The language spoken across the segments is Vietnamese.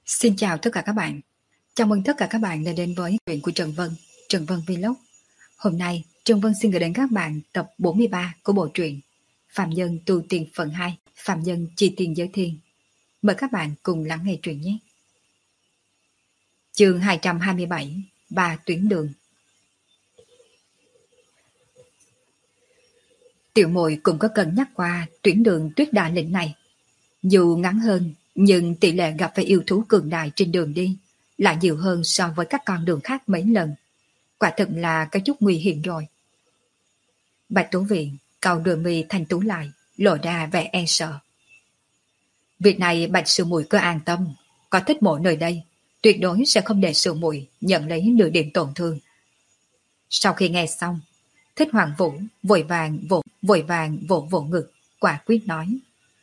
Xin chào tất cả các bạn. Chào mừng tất cả các bạn đã đến với truyện của Trần Vân Vlog. Hôm nay, Trần Vân xin gửi đến các bạn tập 43 của bộ truyện Phạm Nhân tu tiên phần 2, Phạm Nhân chi tiền giới thiên. Mời các bạn cùng lắng nghe truyện nhé. Chương 227, Ba tuyến đường. Tiểu Muội cũng có cân nhắc qua tuyến đường Tuyết Đà Lĩnh này. Dù ngắn hơn, nhưng tỷ lệ gặp phải yêu thú cường đại trên đường đi lại nhiều hơn so với các con đường khác mấy lần. Quả thật là có chút nguy hiểm rồi. Bạch Tố Viện cau đôi mi thanh tú lại, lộ ra vẻ e sợ. Việc này Bạch sư muội cứ an tâm, có Thích Mộ nơi đây, tuyệt đối sẽ không để sư muội nhận lấy nửa điểm tổn thương. Sau khi nghe xong, Thích Hoàng Vũ vội vàng vỗ ngực, quả quyết nói: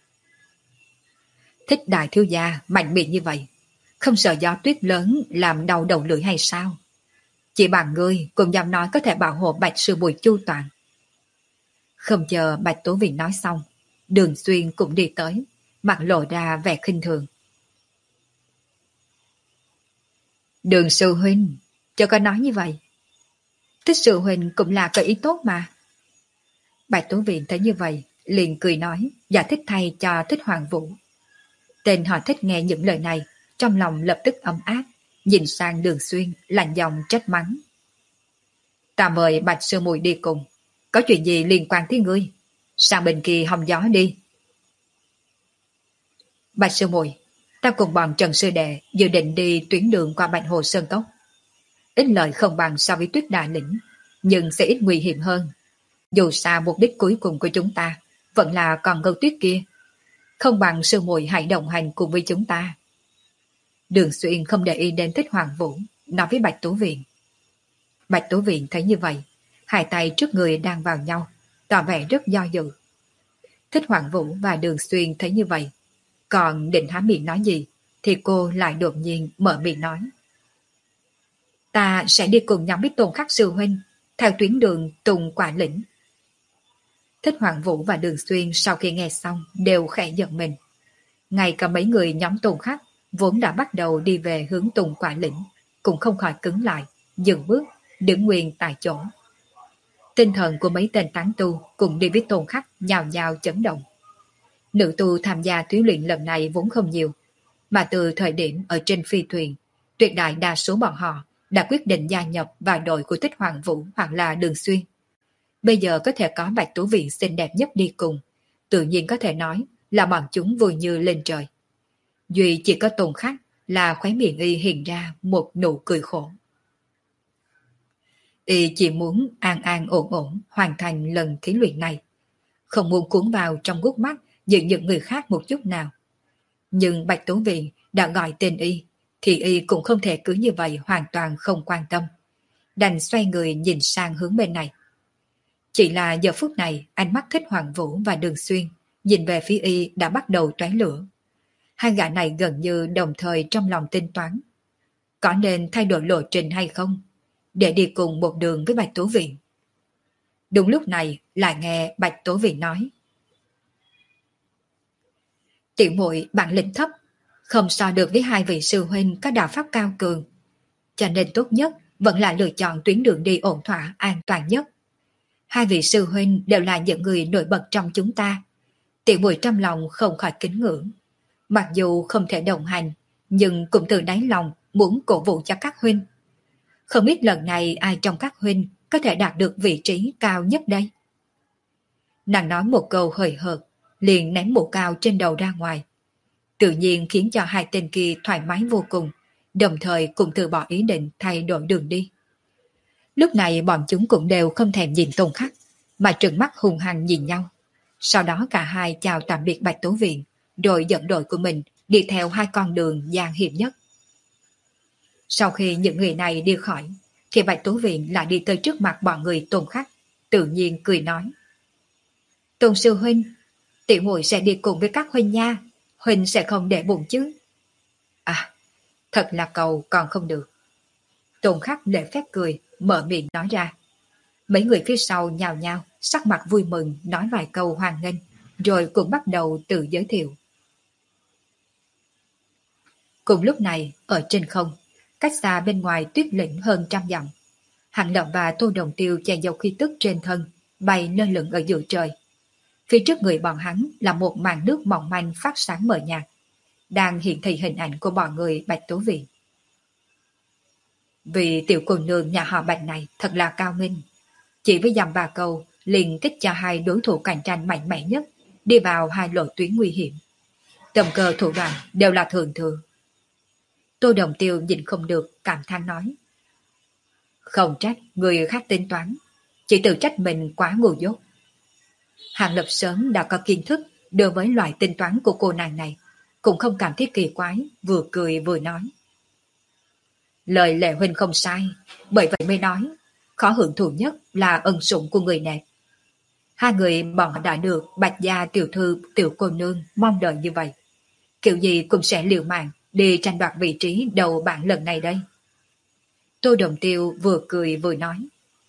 Thích đại thiếu gia mạnh miệng như vậy, không sợ gió tuyết lớn làm đau đầu lưỡi hay sao? Chỉ bằng ngươi cũng dám nói có thể bảo hộ Bạch sư muội chu toàn. Không chờ Bạch Tố Viện nói xong, Đường Xuyên cũng đi tới, mặt lộ ra vẻ khinh thường. Đường sư huynh, cho có nói như vậy. Thích sư huynh cũng là có ý tốt mà. Bạch Tố Viện thấy như vậy, liền cười nói, giải thích thay cho Thích Hoàng Vũ. Tên họ Thích nghe những lời này, trong lòng lập tức ấm áp, nhìn sang Đường Xuyên, lạnh giọng trách mắng. Ta mời Bạch sư muội đi cùng, có chuyện gì liên quan tới ngươi? Sang bên kia hòng gió đi. Bạch sư muội, ta cùng bọn Trần sư đệ dự định đi tuyến đường qua Bạch Hồ Sơn Cốc. Ít lợi không bằng so với Tuyết Đà Lĩnh, nhưng sẽ ít nguy hiểm hơn. Dù sao mục đích cuối cùng của chúng ta vẫn là còn ngâu tuyết kia. Không bằng sư muội hãy đồng hành cùng với chúng ta. Đường Xuyên không để ý đến Thích Hoàng Vũ, nói với Bạch Tố Viện. Bạch Tố Viện thấy như vậy, hai tay trước người đang vào nhau, tỏ vẻ rất do dự. Thích Hoàng Vũ và Đường Xuyên thấy như vậy, còn định há miệng nói gì, thì cô lại đột nhiên mở miệng nói. Ta sẽ đi cùng nhóm Bích Tôn Khắc sư huynh, theo tuyến đường Tùng Quả Lĩnh. Thích Hoàng Vũ và Đường Xuyên sau khi nghe xong đều khẽ giận mình. Ngay cả mấy người nhóm Tùng Khắc vốn đã bắt đầu đi về hướng Tùng Quả Lĩnh, cũng không khỏi cứng lại, dừng bước, đứng nguyên tại chỗ. Tinh thần của mấy tên tán tu cùng đi với Tôn Khắc nhào nhào chấn động. Nữ tu tham gia thí luyện lần này vốn không nhiều, mà từ thời điểm ở trên phi thuyền, tuyệt đại đa số bọn họ đã quyết định gia nhập vào đội của Thích Hoàng Vũ hoặc là Đường Xuyên. Bây giờ có thể có Bạch Tố Viện xinh đẹp nhất đi cùng, tự nhiên có thể nói là bọn chúng vui như lên trời. Duy chỉ có Tôn Khắc là khóe miệng y hiện ra một nụ cười khổ. Y chỉ muốn an an ổn ổn hoàn thành lần thí luyện này, không muốn cuốn vào trong gút mắt những người khác một chút nào. Nhưng Bạch Tố Viện đã gọi tên y, thì y cũng không thể cứ như vậy hoàn toàn không quan tâm. Đành xoay người nhìn sang hướng bên này. Chỉ là giờ phút này ánh mắt Thích Hoàng Vũ và Đường Xuyên nhìn về phía y đã bắt đầu tóe lửa. Hai gã này gần như đồng thời trong lòng tính toán. Có nên thay đổi lộ trình hay không, để đi cùng một đường với Bạch Tố Viện? Đúng lúc này lại nghe Bạch Tố Viện nói. Tiểu muội bản lĩnh thấp, không so được với hai vị sư huynh có đạo pháp cao cường. Cho nên tốt nhất vẫn là lựa chọn tuyến đường đi ổn thỏa an toàn nhất. Hai vị sư huynh đều là những người nổi bật trong chúng ta. Tiểu muội trong lòng không khỏi kính ngưỡng. Mặc dù không thể đồng hành, nhưng cũng từ đáy lòng muốn cổ vũ cho các huynh. Không biết lần này ai trong các huynh có thể đạt được vị trí cao nhất đây? Nàng nói một câu hời hợt, liền ném mũ cao trên đầu ra ngoài. Tự nhiên khiến cho hai tên kia thoải mái vô cùng, đồng thời cũng từ bỏ ý định thay đổi đường đi. Lúc này bọn chúng cũng đều không thèm nhìn Tôn Khắc, mà trừng mắt hung hăng nhìn nhau. Sau đó cả hai chào tạm biệt Bạch Tố Viện, rồi dẫn đội của mình đi theo hai con đường gian hiểm nhất. Sau khi những người này đi khỏi, thì Bạch Tố Viện lại đi tới trước mặt bọn người Tôn Khắc, tự nhiên cười nói. Tôn sư huynh, tiểu muội sẽ đi cùng với các huynh nha, huynh sẽ không để bụng chứ? À, thật là cầu còn không được. Tôn Khắc lễ phép cười, mở miệng nói ra. Mấy người phía sau nhào nhào, sắc mặt vui mừng nói vài câu hoan nghênh, rồi cũng bắt đầu tự giới thiệu. Cùng lúc này, ở trên không, cách xa bên ngoài tuyết lĩnh hơn 100 dặm, Hàng Lập và Tô Đồng Tiêu che giấu khí tức trên thân, bay lơ lửng ở giữa trời. Phía trước người bọn hắn là một màn nước mỏng manh phát sáng mờ nhạt, đang hiện thị hình ảnh của bọn người Bạch Tố Viện. Vì tiểu cô nương nhà họ Bạch này thật là cao minh, chỉ với dăm ba câu liền kích cho hai đối thủ cạnh tranh mạnh mẽ nhất đi vào hai lộ tuyến nguy hiểm. Tầm cơ thủ đoạn đều là thường thường. Tô Đồng Tiêu nhìn không được, cảm thán nói. Không trách người khác tính toán, chỉ tự trách mình quá ngu dốt. Hàng Lập sớm đã có kiến thức đối với loại tính toán của cô nàng này, cũng không cảm thấy kỳ quái, vừa cười vừa nói. Lời Lệ huynh không sai, bởi vậy mới nói, khó hưởng thụ nhất là ân sủng của người đẹp. Hai người bọn họ đã được Bạch gia tiểu thư tiểu cô nương mong đợi như vậy. Kiểu gì cũng sẽ liều mạng đi tranh đoạt vị trí đầu bảng lần này đây. Tô Đồng Tiêu vừa cười vừa nói.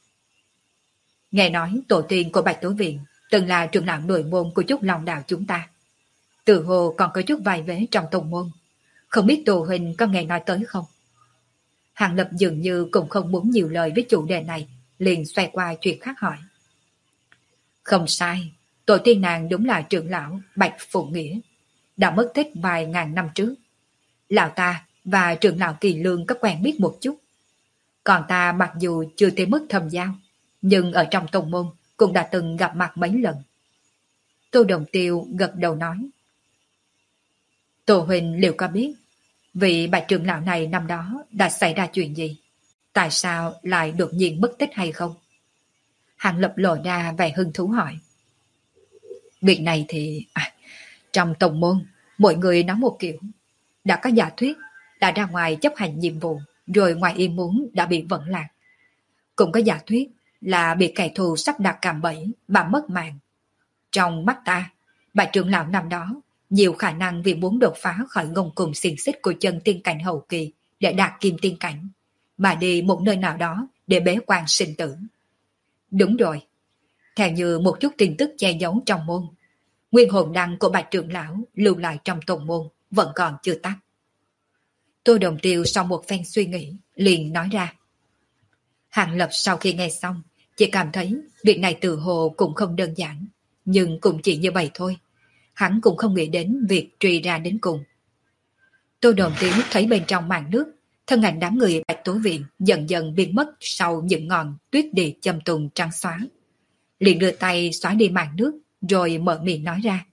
Nghe nói tổ tiên của Bạch Tố Viện từng là trưởng lão nội môn của chút lòng đạo chúng ta. Từ hồ còn có chút vài vế trong tông môn. Không biết Tô huynh có nghe nói tới không? Hàng Lập dường như cũng không muốn nhiều lời với chủ đề này, liền xoay qua chuyện khác hỏi. Không sai, tổ tiên nàng đúng là trưởng lão Bạch Phụ Nghĩa, đã mất tích vài ngàn năm trước. Lão ta và trưởng lão Kỳ Lương có quen biết một chút. Còn ta mặc dù chưa tới mức thâm giao, nhưng ở trong tông môn cũng đã từng gặp mặt mấy lần. Tô Đồng Tiêu gật đầu nói. Tô huynh liệu có biết vị Bạch trưởng lão này năm đó đã xảy ra chuyện gì? Tại sao lại đột nhiên mất tích hay không? Hàng Lập lộ ra vẻ hứng thú hỏi. Việc này thì... trong tông môn, mọi người nói một kiểu. Đã có giả thuyết, đã ra ngoài chấp hành nhiệm vụ, rồi ngoài ý muốn đã bị vẫn lạc. Cũng có giả thuyết là bị kẻ thù sắp đặt cạm bẫy, bà mất mạng. Trong mắt ta, Bạch trưởng lão năm đó, nhiều khả năng vì muốn đột phá khỏi ngông cùng xiềng xích của chân tiên cảnh hậu kỳ để đạt kim tiên cảnh, mà đi một nơi nào đó để bế quan sinh tử. Đúng rồi, theo như một chút tin tức che giấu trong môn, nguyên hồn đăng của Bạch trưởng lão lưu lại trong tông môn vẫn còn chưa tắt. Tô Đồng Tiêu sau một phen suy nghĩ, liền nói ra. Hàng Lập sau khi nghe xong, chỉ cảm thấy việc này từ hồ cũng không đơn giản, nhưng cũng chỉ như vậy thôi. Hắn cũng không nghĩ đến việc truy ra đến cùng. Tô Đồng Tiêu thấy bên trong màn nước, thân ảnh đám người Bạch Tố Viện dần dần biến mất sau những ngọn tuyết địa châm tùng trắng xóa. Liền đưa tay xóa đi màn nước, rồi mở miệng nói ra.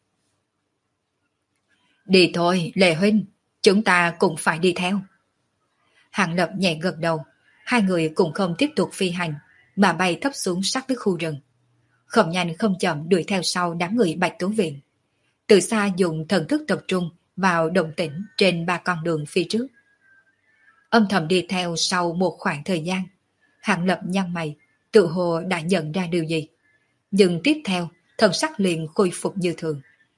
Đi thôi, Lệ huynh, chúng ta cũng phải đi theo. Hàng Lập nhẹ gật đầu, hai người cũng không tiếp tục phi hành, mà bay thấp xuống sát với khu rừng. Không nhanh không chậm đuổi theo sau đám người Bạch Tố Viện. Từ xa dùng thần thức tập trung vào động tĩnh trên ba con đường phía trước. Âm thầm đi theo sau một khoảng thời gian, Hàng Lập nhăn mày, tự hồ đã nhận ra điều gì. Nhưng tiếp theo, thần sắc liền khôi phục như thường.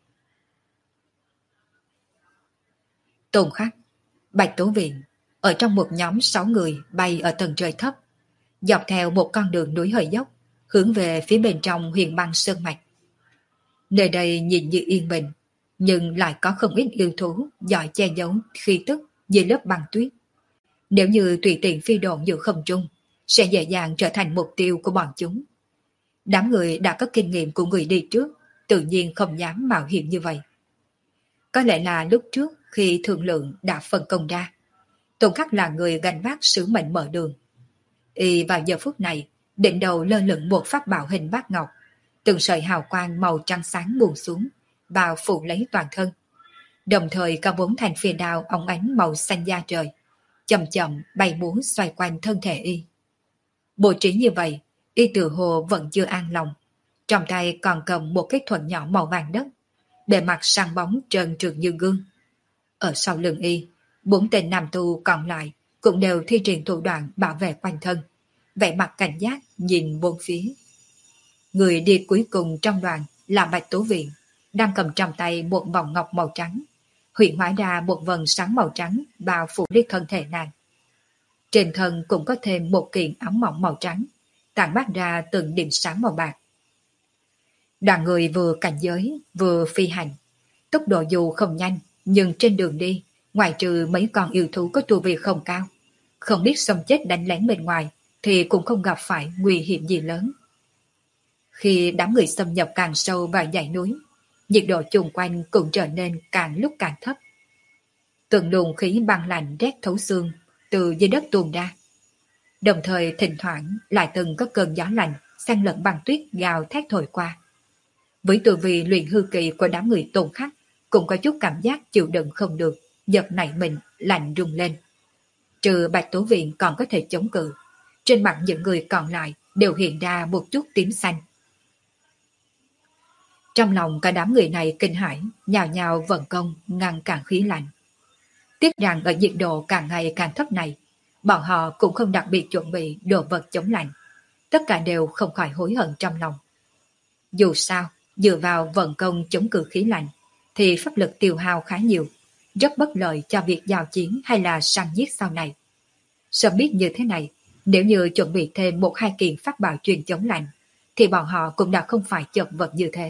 Tôn Khắc, Bạch Tố Viện, ở trong một nhóm 6 người bay ở tầng trời thấp, dọc theo một con đường núi hơi dốc, hướng về phía bên trong huyền băng sơn mạch. Nơi đây nhìn như yên bình, nhưng lại có không ít yêu thú giỏi che giấu khí tức dưới lớp băng tuyết. Nếu như tùy tiện phi độn giữa không trung, sẽ dễ dàng trở thành mục tiêu của bọn chúng. Đám người đã có kinh nghiệm của người đi trước, tự nhiên không dám mạo hiểm như vậy. Có lẽ là lúc trước khi Thượng Lượng đã phân công ra, Tôn Khắc là người gánh vác sứ mệnh mở đường. Y vào giờ phút này, đỉnh đầu lơ lửng một pháp bảo hình bát ngọc, từng sợi hào quang màu trắng sáng buông xuống, bao phủ lấy toàn thân. Đồng thời có 4 thanh phi đao óng ánh màu xanh da trời, chậm chậm bay múa xoay quanh thân thể y. Bộ trí như vậy, y tự hồ vẫn chưa an lòng. Trong tay còn cầm một cái thuận nhỏ màu vàng đất, bề mặt sáng bóng trơn trượt như gương. Ở sau lưng y, 4 tên nam tu còn lại cũng đều thi triển thủ đoạn bảo vệ quanh thân, vẻ mặt cảnh giác nhìn bốn phía. Người đi cuối cùng trong đoàn là Bạch Tố Viện, đang cầm trong tay một vòng ngọc màu trắng, huyện hóa ra một vầng sáng màu trắng bao phủ lấy thân thể nàng. Trên thân cũng có thêm một kiện áo mỏng màu trắng, tản mát ra từng điểm sáng màu bạc. Đoàn người vừa cảnh giới vừa phi hành, tốc độ dù không nhanh, nhưng trên đường đi Ngoài trừ mấy con yêu thú có tu vi không cao, không biết xông chết đánh lén bên ngoài thì cũng không gặp phải nguy hiểm gì lớn. Khi đám người xâm nhập càng sâu vào dãy núi, nhiệt độ chung quanh cũng trở nên càng lúc càng thấp. Từng luồng khí băng lạnh rét thấu xương từ dưới đất tuôn ra. Đồng thời thỉnh thoảng lại từng có cơn gió lạnh xen lẫn băng tuyết gào thét thổi qua. Với tu vi luyện hư kỳ của đám người Tôn Khắc cũng có chút cảm giác chịu đựng không được, giật nảy mình, lạnh rung lên. Trừ Bạch Tố Viện còn có thể chống cự, trên mặt những người còn lại đều hiện ra một chút tím xanh. Trong lòng cả đám người này kinh hãi, nhào nhào vận công ngăn cản khí lạnh. Tiếc rằng ở nhiệt độ càng ngày càng thấp này, bọn họ cũng không đặc biệt chuẩn bị đồ vật chống lạnh. Tất cả đều không khỏi hối hận trong lòng. Dù sao, dựa vào vận công chống cự khí lạnh, thì pháp lực tiêu hao khá nhiều, rất bất lợi cho việc giao chiến hay là săn giết sau này. Sớm biết như thế này, nếu như chuẩn bị thêm một hai kiện pháp bảo truyền chống lạnh, thì bọn họ cũng đã không phải chật vật như thế.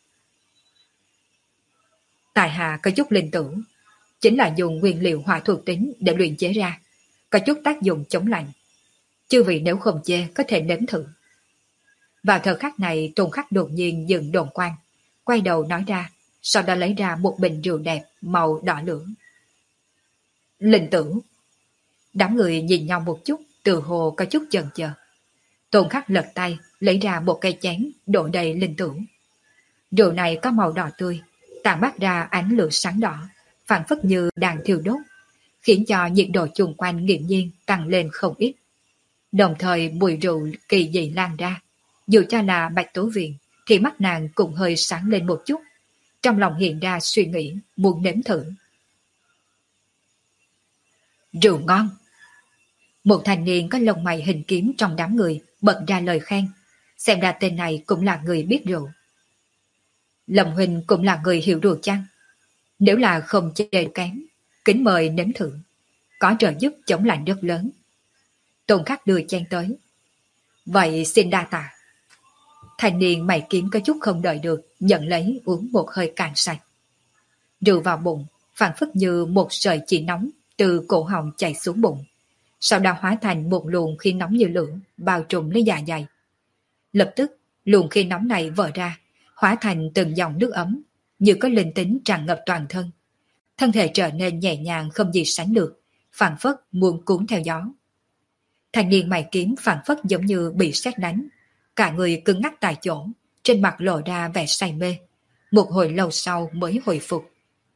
Tại hạ có chút linh tử, chính là dùng nguyên liệu hỏa thuộc tính để luyện chế ra, có chút tác dụng chống lạnh. Chư vị nếu không chê có thể nếm thử. Vào thời khắc này Tôn Khắc đột nhiên dừng đồn quan, quay đầu nói ra, sau đó lấy ra một bình rượu đẹp màu đỏ lửa. Linh tử. Đám người nhìn nhau một chút, từ hồ có chút chần chờ. Tôn Khắc lật tay, lấy ra một cây chén, đổ đầy linh tử. Rượu này có màu đỏ tươi, tản mát ra ánh lửa sáng đỏ, phản phất như đang thiêu đốt, khiến cho nhiệt độ chung quanh nghiễm nhiên tăng lên không ít. Đồng thời mùi rượu kỳ dị lan ra, dù cho là Bạch Tố Viện thì mắt nàng cũng hơi sáng lên một chút, trong lòng hiện ra suy nghĩ muốn nếm thử. Rượu ngon. Một thanh niên có lông mày hình kiếm trong đám người bật ra lời khen, xem ra tên này cũng là người biết rượu. Lâm huynh cũng là người hiểu rượu chăng? Nếu là không chê kém, kính mời nếm thử, có trợ giúp chống lạnh rất lớn. Tôn Khắc đưa chén tới. Vậy xin đa tạ. Thanh niên mày kiếm có chút không đợi được, nhận lấy uống một hơi cạn sạch. Rượu vào bụng, phản phất như một sợi chỉ nóng từ cổ họng chảy xuống bụng, sau đó hóa thành một luồng khí nóng như lửa bao trùm lấy dạ dày. Lập tức luồng khí nóng này vỡ ra, hóa thành từng dòng nước ấm, như có linh tính tràn ngập toàn thân. Thân thể trở nên nhẹ nhàng không gì sánh được, phản phất muốn cuốn theo gió. Thanh niên mày kiếm phản phất giống như bị sét đánh, cả người cứng ngắc tại chỗ, trên mặt lộ ra vẻ say mê. Một hồi lâu sau mới hồi phục.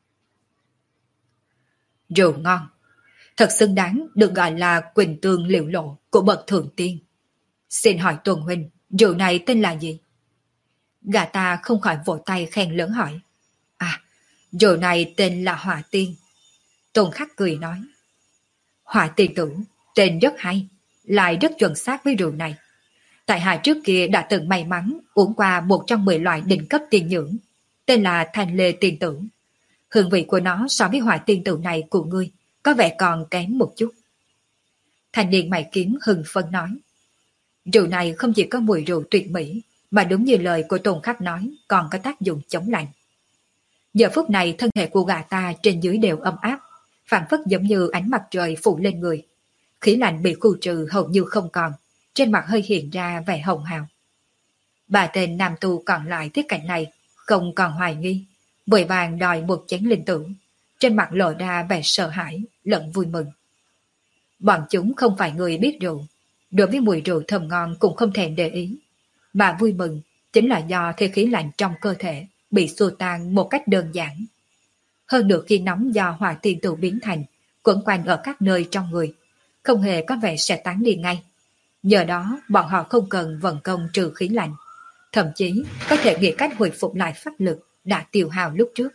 Rượu ngon, thật xứng đáng được gọi là quỳnh tương liệu lộ của bậc thượng tiên. Xin hỏi Tuần huynh, rượu này tên là gì? Gã ta không khỏi vỗ tay khen lớn hỏi. À, rượu này tên là Hỏa Tiên. Tôn Khắc cười nói. Hỏa Tiên tử, tên rất hay, lại rất chuẩn xác với rượu này. Tại hạ trước kia đã từng may mắn uống qua một trong 10 loại đỉnh cấp tiên nhưỡng, tên là Thanh Lê Tiên Tử. Hương vị của nó so với Hỏa Tiên Tử này của ngươi có vẻ còn kém một chút. Thanh niên mày kiếm hưng phấn nói. Rượu này không chỉ có mùi rượu tuyệt mỹ, mà đúng như lời của Tôn Khắc nói, còn có tác dụng chống lạnh. Giờ phút này thân thể của gã ta trên dưới đều ấm áp, phản phất giống như ánh mặt trời phủ lên người. Khí lạnh bị khu trừ hầu như không còn, trên mặt hơi hiện ra vẻ hồng hào. Bà tên nam tu còn lại thấy cảnh này, không còn hoài nghi, vội vàng đòi một chén linh tử, trên mặt lộ ra vẻ sợ hãi, lẫn vui mừng. Bọn chúng không phải người biết rượu, đối với mùi rượu thơm ngon cũng không thèm để ý, mà vui mừng chính là do thế khí lạnh trong cơ thể bị xua tan một cách đơn giản. Hơn nữa khi nóng do hỏa tiên tử biến thành, quẩn quanh ở các nơi trong người, không hề có vẻ sẽ tán đi ngay. Nhờ đó bọn họ không cần vận công trừ khí lạnh, thậm chí có thể nghĩ cách hồi phục lại pháp lực đã tiêu hao lúc trước.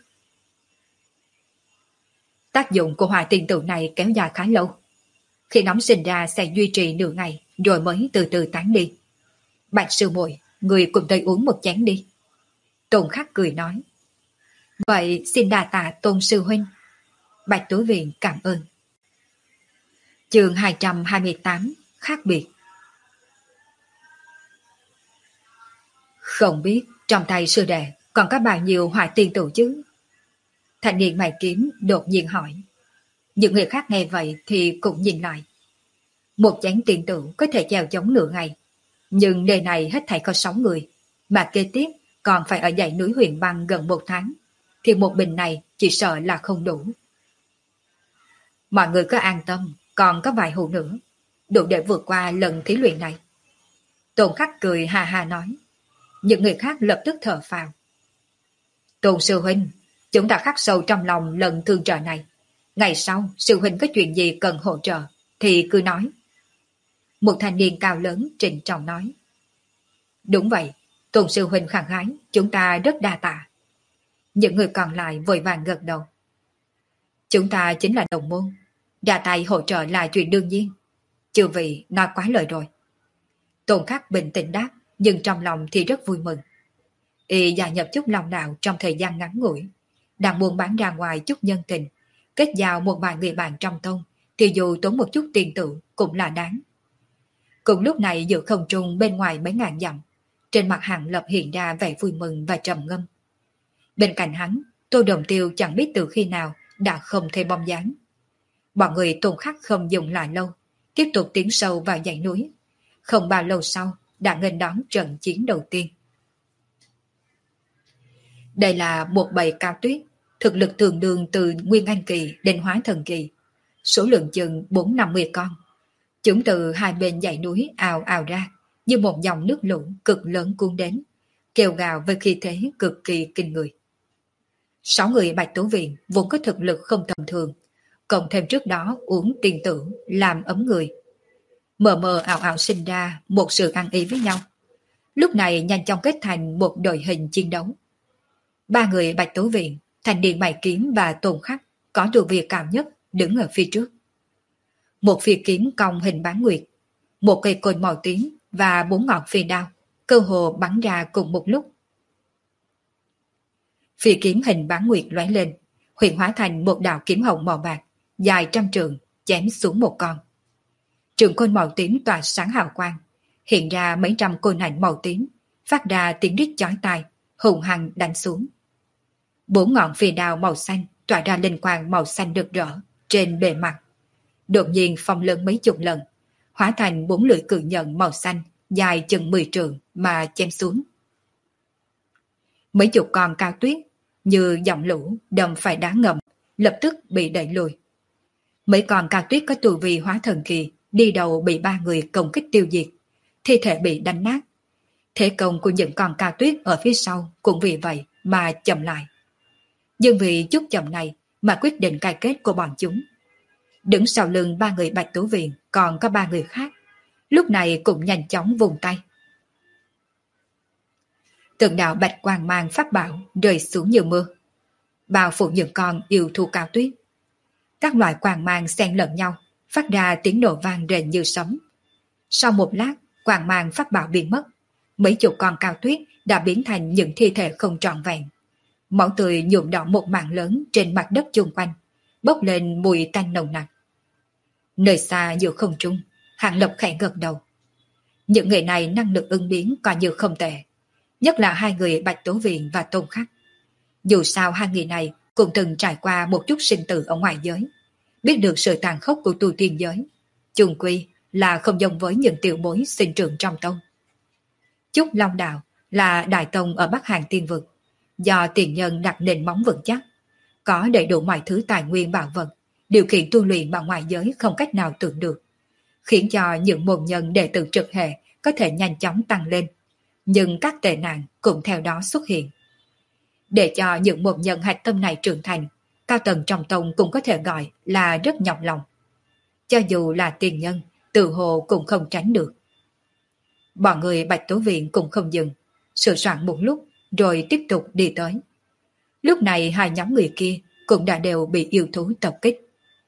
Tác dụng của hỏa tiên tử này kéo dài khá lâu. Khi nóng sinh ra sẽ duy trì nửa ngày rồi mới từ từ tán đi. Bạch sư muội, người cùng tôi uống một chén đi. Tôn Khắc cười nói. Vậy xin đà tạ Tôn sư huynh. Bạch Tố Viện cảm ơn. Chương 228 khác biệt. Không biết trong tay sư đệ còn có bao nhiêu hỏa tiên tử chứ? Thanh niên mày kiếm đột nhiên hỏi. Những người khác nghe vậy thì cũng nhìn lại. Một chén tiền tử có thể chèo chống nửa ngày, nhưng nơi này hết thảy có 6 người, mà kế tiếp còn phải ở dãy núi Huyền Băng gần 1 tháng, thì một bình này chỉ sợ là không đủ. Mọi người cứ an tâm, còn có vài hồ nữa, đủ để vượt qua lần thí luyện này. Tôn Khắc cười ha ha nói. Những người khác lập tức thở phào. Tôn sư huynh, chúng ta khắc sâu trong lòng lần thương trợ này. Ngày sau, sư huynh có chuyện gì cần hỗ trợ, thì cứ nói. Một thanh niên cao lớn trịnh trọng nói. Đúng vậy, Tôn sư huynh khẳng khái, chúng ta rất đa tạ. Những người còn lại vội vàng gật đầu. Chúng ta chính là đồng môn, ra tay hỗ trợ là chuyện đương nhiên. Chư vị nói quá lời rồi. Tôn Khắc bình tĩnh đáp, nhưng trong lòng thì rất vui mừng. Y gia nhập chút lòng đạo trong thời gian ngắn ngủi, đang buôn bán ra ngoài chút nhân tình, kết giao một vài người bạn trong tông, thì dù tốn một chút tiền tử cũng là đáng. Cùng lúc này giữa không trung bên ngoài mấy ngàn dặm, trên mặt Hàng Lập hiện ra vẻ vui mừng và trầm ngâm. Bên cạnh hắn, Tô Đồng Tiêu chẳng biết từ khi nào đã không thấy bóng dáng. Bọn người Tôn Khắc không dừng lại lâu, tiếp tục tiến sâu vào dãy núi. Không bao lâu sau, đã nghênh đón trận chiến đầu tiên. Đây là một bầy cao tuyết, thực lực tương đương từ Nguyên Anh Kỳ đến Hóa Thần Kỳ, số lượng chừng 450 con. Chúng từ hai bên dãy núi ào ào ra, như một dòng nước lũ cực lớn cuốn đến, kêu gào với khí thế cực kỳ kinh người. 6 người Bạch Tố Viện vốn có thực lực không tầm thường, cộng thêm trước đó uống tiền tử làm ấm người. Mờ mờ ảo ảo sinh ra một sự ăn ý với nhau. Lúc này nhanh chóng kết thành một đội hình chiến đấu. 3 người Bạch Tố Viện, Thành Điện Mày Kiếm và Tôn Khắc có tu vi cao nhất đứng ở phía trước. Một phi kiếm cong hình bán nguyệt, một cây côn màu tím và 4 ngọn phi đao, cơ hồ bắn ra cùng một lúc. Phi kiếm hình bán nguyệt lóe lên, hiện hóa thành một đạo kiếm hồng màu bạc, dài 100 trượng, chém xuống một con. Trường côn màu tím tỏa sáng hào quang, hiện ra mấy trăm côn ảnh màu tím, phát ra tiếng rít chói tai, hùng hăng đánh xuống. 4 ngọn phi đao màu xanh tỏa ra linh quang màu xanh rực rỡ trên bề mặt. Đột nhiên phong lớn mấy chục lần, hóa thành 4 lưỡi cự nhận màu xanh dài chừng 10 trượng mà chém xuống. Mấy chục con cao tuyết như dòng lũ đâm phải đá ngầm, lập tức bị đẩy lùi. Mấy con cao tuyết có tu vi Hóa Thần Kỳ đi đầu bị 3 người công kích tiêu diệt, thi thể bị đánh nát. Thế công của những con cao tuyết ở phía sau cũng vì vậy mà chậm lại. Nhưng vì chút chậm này mà quyết định cái kết của bọn chúng. Đứng sau lưng 3 người Bạch Tố Viện còn có 3 người khác, lúc này cũng nhanh chóng vùng tay. Từng đạo bạch quang mang pháp bảo rơi xuống như mưa, bao phủ những con yêu thú cao tuyết. Các loại quang mang xen lẫn nhau, phát ra tiếng nổ vang rền như sấm. Sau một lát, quang mang pháp bảo biến mất, mấy chục con cao tuyết đã biến thành những thi thể không trọn vẹn. Máu tươi nhuộm đỏ một mảng lớn trên mặt đất chung quanh, bốc lên mùi tanh nồng nặc. Nơi xa giữa không trung, Hàng Lập khẽ gật đầu. Những người này năng lực ứng biến coi như không tệ, nhất là 2 người Bạch Tố Viện và Tôn Khắc. Dù sao 2 người này cũng từng trải qua một chút sinh tử ở ngoài giới, biết được sự tàn khốc của tu tiên giới, chung quy là không giống với những tiểu bối sinh trưởng trong tông. Trúc Long Đạo là đại tông ở Bắc Hàng Tiên Vực, do tiền nhân đặt nền móng vững chắc, có đầy đủ mọi thứ tài nguyên bảo vật, điều kiện tu luyện mà ngoài giới không cách nào tưởng được, khiến cho những môn nhân đệ tử trực hệ có thể nhanh chóng tăng lên, nhưng các tệ nạn cũng theo đó xuất hiện. Để cho những môn nhân hạch tâm này trưởng thành, cao tầng trong tông cũng có thể gọi là rất nhọc lòng. Cho dù là tiền nhân, tự hồ cũng không tránh được. Bọn người Bạch Tố Viện cũng không dừng, sửa soạn một lúc rồi tiếp tục đi tới. Lúc này 2 nhóm người kia cũng đã đều bị yêu thú tập kích.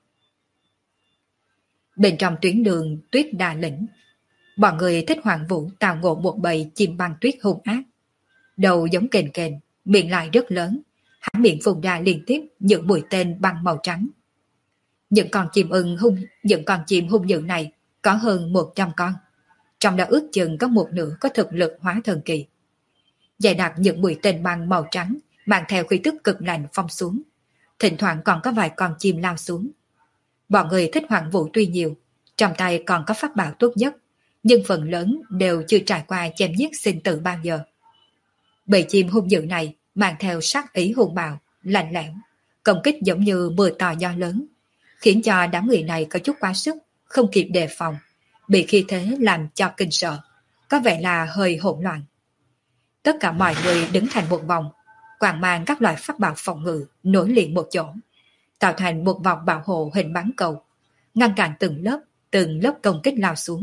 Bên trong tuyến đường tuyết đà lĩnh, bọn người Thích Hoàng Vũ tào ngộ một bầy chim băng tuyết hung ác. Đầu giống kềnh kềnh, miệng lại rất lớn, hắn miệng phun ra liên tiếp những mũi tên băng màu trắng. Những con chim hung dữ này có hơn 100 con, trong đó ước chừng có một nửa có thực lực Hóa Thần Kỳ. Dày đặc những mũi tên băng màu trắng mang theo khí tức cực lạnh phong xuống, thỉnh thoảng còn có vài con chim lao xuống. Bọn người thích Hoàng Vũ tuy nhiều, trong tay còn có pháp bảo tốt nhất, nhưng phần lớn đều chưa trải qua chém giết sinh tử bao giờ. Bầy chim hung dữ này mang theo sát ý hung bạo, lạnh lẽo, công kích giống như mưa to gió lớn, khiến cho đám người này có chút quá sức, không kịp đề phòng, bị khí thế làm cho kinh sợ, có vẻ là hơi hỗn loạn. Tất cả mọi người đứng thành một vòng, quàng mang các loại pháp bảo phòng ngự nối liền một chỗ, tạo thành một vòng bảo hộ hình bán cầu, ngăn cản từng lớp công kích lao xuống.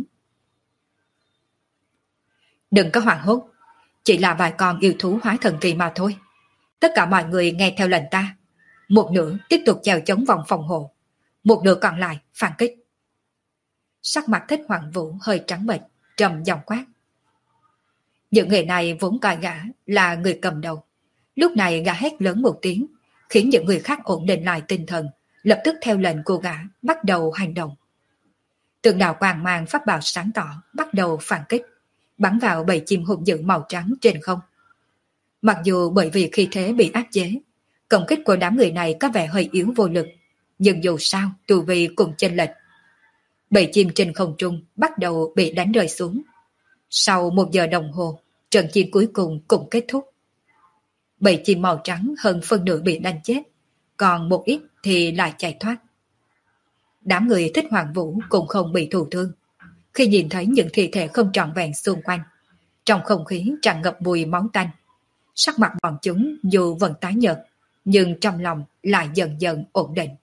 Đừng có hoảng hốt, chỉ là vài con yêu thú hóa thần kỳ mà thôi. Tất cả mọi người nghe theo lệnh ta. Một nửa tiếp tục chèo chống vòng phòng hộ, một nửa còn lại phản kích. Sắc mặt Thích Hoàng Vũ hơi trắng bệch, trầm giọng quát. Những người này vốn coi gã là người cầm đầu. Lúc này gã hét lớn một tiếng, khiến những người khác ổn định lại tinh thần, lập tức theo lệnh của gã bắt đầu hành động. Tượng đạo quang mang pháp bảo sáng tỏ bắt đầu phản kích, bắn vào bầy chim hung dữ màu trắng trên không. Mặc dù bởi vì khí thế bị áp chế, công kích của đám người này có vẻ hơi yếu vô lực, nhưng dù sao tu vi cũng chênh lệch. Bầy chim trên không trung bắt đầu bị đánh rơi xuống. Sau 1 giờ đồng hồ, trận chiến cuối cùng cũng kết thúc. Bầy chim màu trắng hơn phân nửa bị đánh chết, còn một ít thì lại chạy thoát. Đám người Thích Hoàng Vũ cũng không bị thụ thương. Khi nhìn thấy những thi thể không trọn vẹn xung quanh, trong không khí tràn ngập mùi máu tanh, sắc mặt bọn chúng dù vẫn tái nhợt, nhưng trong lòng lại dần dần ổn định.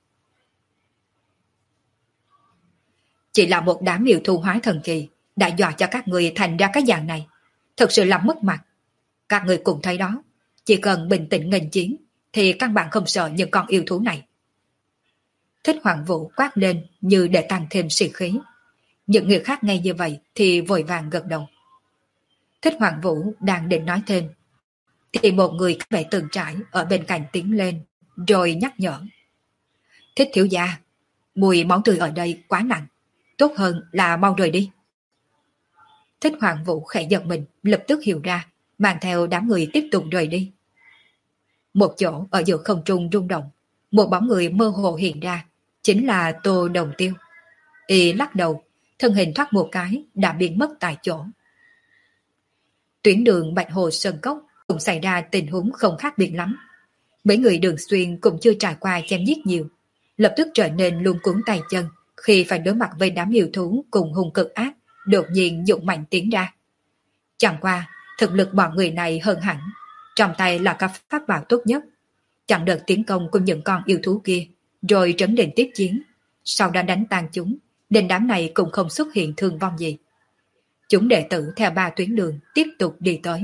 Chỉ là một đám yêu thú hóa thần kỳ đã dọa cho các người thành ra cái dạng này, thật sự là mất mặt. Các người cũng thấy đó, chỉ cần bình tĩnh nghênh chiến thì căn bản không sợ những con yêu thú này. Thích Hoàng Vũ quát lên như để tăng thêm sĩ khí. Những người khác nghe như vậy thì vội vàng gật đầu. Thích Hoàng Vũ đang định nói thêm, thì một người có vẻ từng trải ở bên cạnh tiến lên, rồi nhắc nhở. Thích thiếu gia, mùi máu tươi ở đây quá nặng, tốt hơn là mau rời đi. Thích Hoàng Vũ khẽ giật mình, lập tức hiểu ra, mang theo đám người tiếp tục rời đi. Một chỗ ở giữa không trung rung động, một bóng người mơ hồ hiện ra, chính là Tô Đồng Tiêu. Y lắc đầu, thân hình thoát một cái đã biến mất tại chỗ. Tuyến đường Bạch Hồ Sơn Cốc cũng xảy ra tình huống không khác biệt lắm. Mấy người Đường Xuyên cũng chưa trải qua chém giết nhiều, lập tức trở nên luống cuống tay chân khi phải đối mặt với đám yêu thú cùng hung cực ác đột nhiên dụng mạnh tiến ra. Chẳng qua, thực lực bọn người này hơn hẳn, trong tay là các pháp bảo tốt nhất, chặn đợt tiến công của những con yêu thú kia, rồi trấn định tiếp chiến, sau đó đánh tan chúng, nên đám này cũng không xuất hiện thương vong gì. Chúng đệ tử theo 3 tuyến đường tiếp tục đi tới.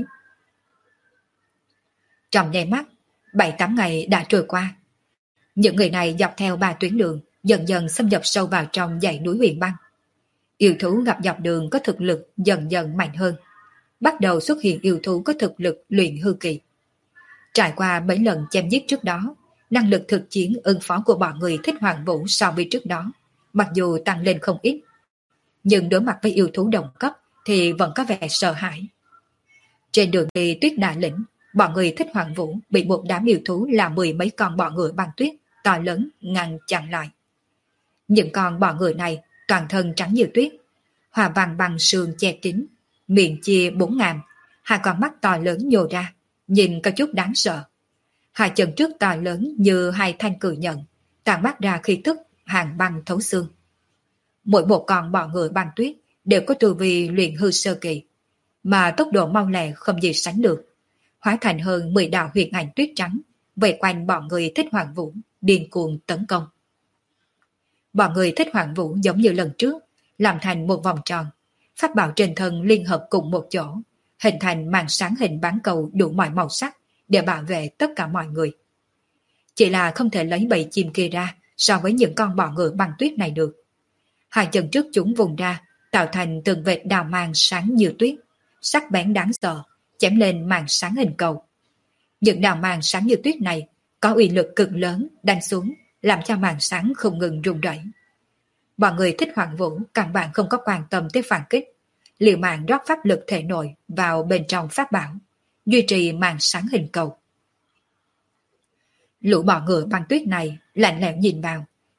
Trong nháy mắt, 7-8 ngày đã trôi qua. Những người này dọc theo 3 tuyến đường dần dần xâm nhập sâu vào trong dãy núi huyền băng. Yêu thú gặp dọc đường có thực lực dần dần mạnh hơn. Bắt đầu xuất hiện yêu thú có thực lực luyện hư kỳ. Trải qua mấy lần chém giết trước đó, năng lực thực chiến ứng phó của bọn người Thích Hoàng Vũ so với trước đó, mặc dù tăng lên không ít, nhưng đối mặt với yêu thú đồng cấp thì vẫn có vẻ sợ hãi. Trên đường đi Tuyết Đà Lĩnh, bọn người Thích Hoàng Vũ bị một đám yêu thú là 10 mấy con bọ ngựa băng tuyết to lớn ngăn chặn lại. Những con bọ ngựa này toàn thân trắng như tuyết, hòa vàng bằng sườn che kín, miệng chia 4 ngàm, 2 con mắt to lớn nhô ra, nhìn có chút đáng sợ. 2 chân trước to lớn như 2 thanh cự nhận, tản mát ra khí tức hàn băng thấu xương. Mỗi một con bọ ngựa băng tuyết đều có tu vi luyện hư sơ kỳ, mà tốc độ mau lẹ không gì sánh được, hóa thành hơn 10 đạo huyền ảnh tuyết trắng, vây quanh bọn người Thích Hoàng Vũ, điên cuồng tấn công. Bọn người Thích Hoàng Vũ giống như lần trước, làm thành một vòng tròn, pháp bảo trên thân liên hợp cùng một chỗ, hình thành màn sáng hình bán cầu đủ mọi màu sắc để bảo vệ tất cả mọi người. Chỉ là không thể lấy bầy chim kia ra so với những con bọ ngựa băng tuyết này được. 2 chân trước chúng vùng ra, tạo thành từng vệt đào mang sáng như tuyết, sắc bén đáng sợ, chém lên màn sáng hình cầu. Những đào mang sáng như tuyết này có uy lực cực lớn đánh xuống, làm cho màn sáng không ngừng rung rẩy. Bọn người Thích Hoàng Vũ căn bản không có quan tâm tới phản kích, liều mạng rót pháp lực thể nội vào bên trong pháp bảo, duy trì màn sáng hình cầu. Lũ bọ ngựa băng tuyết này lạnh lẽo nhìn vào,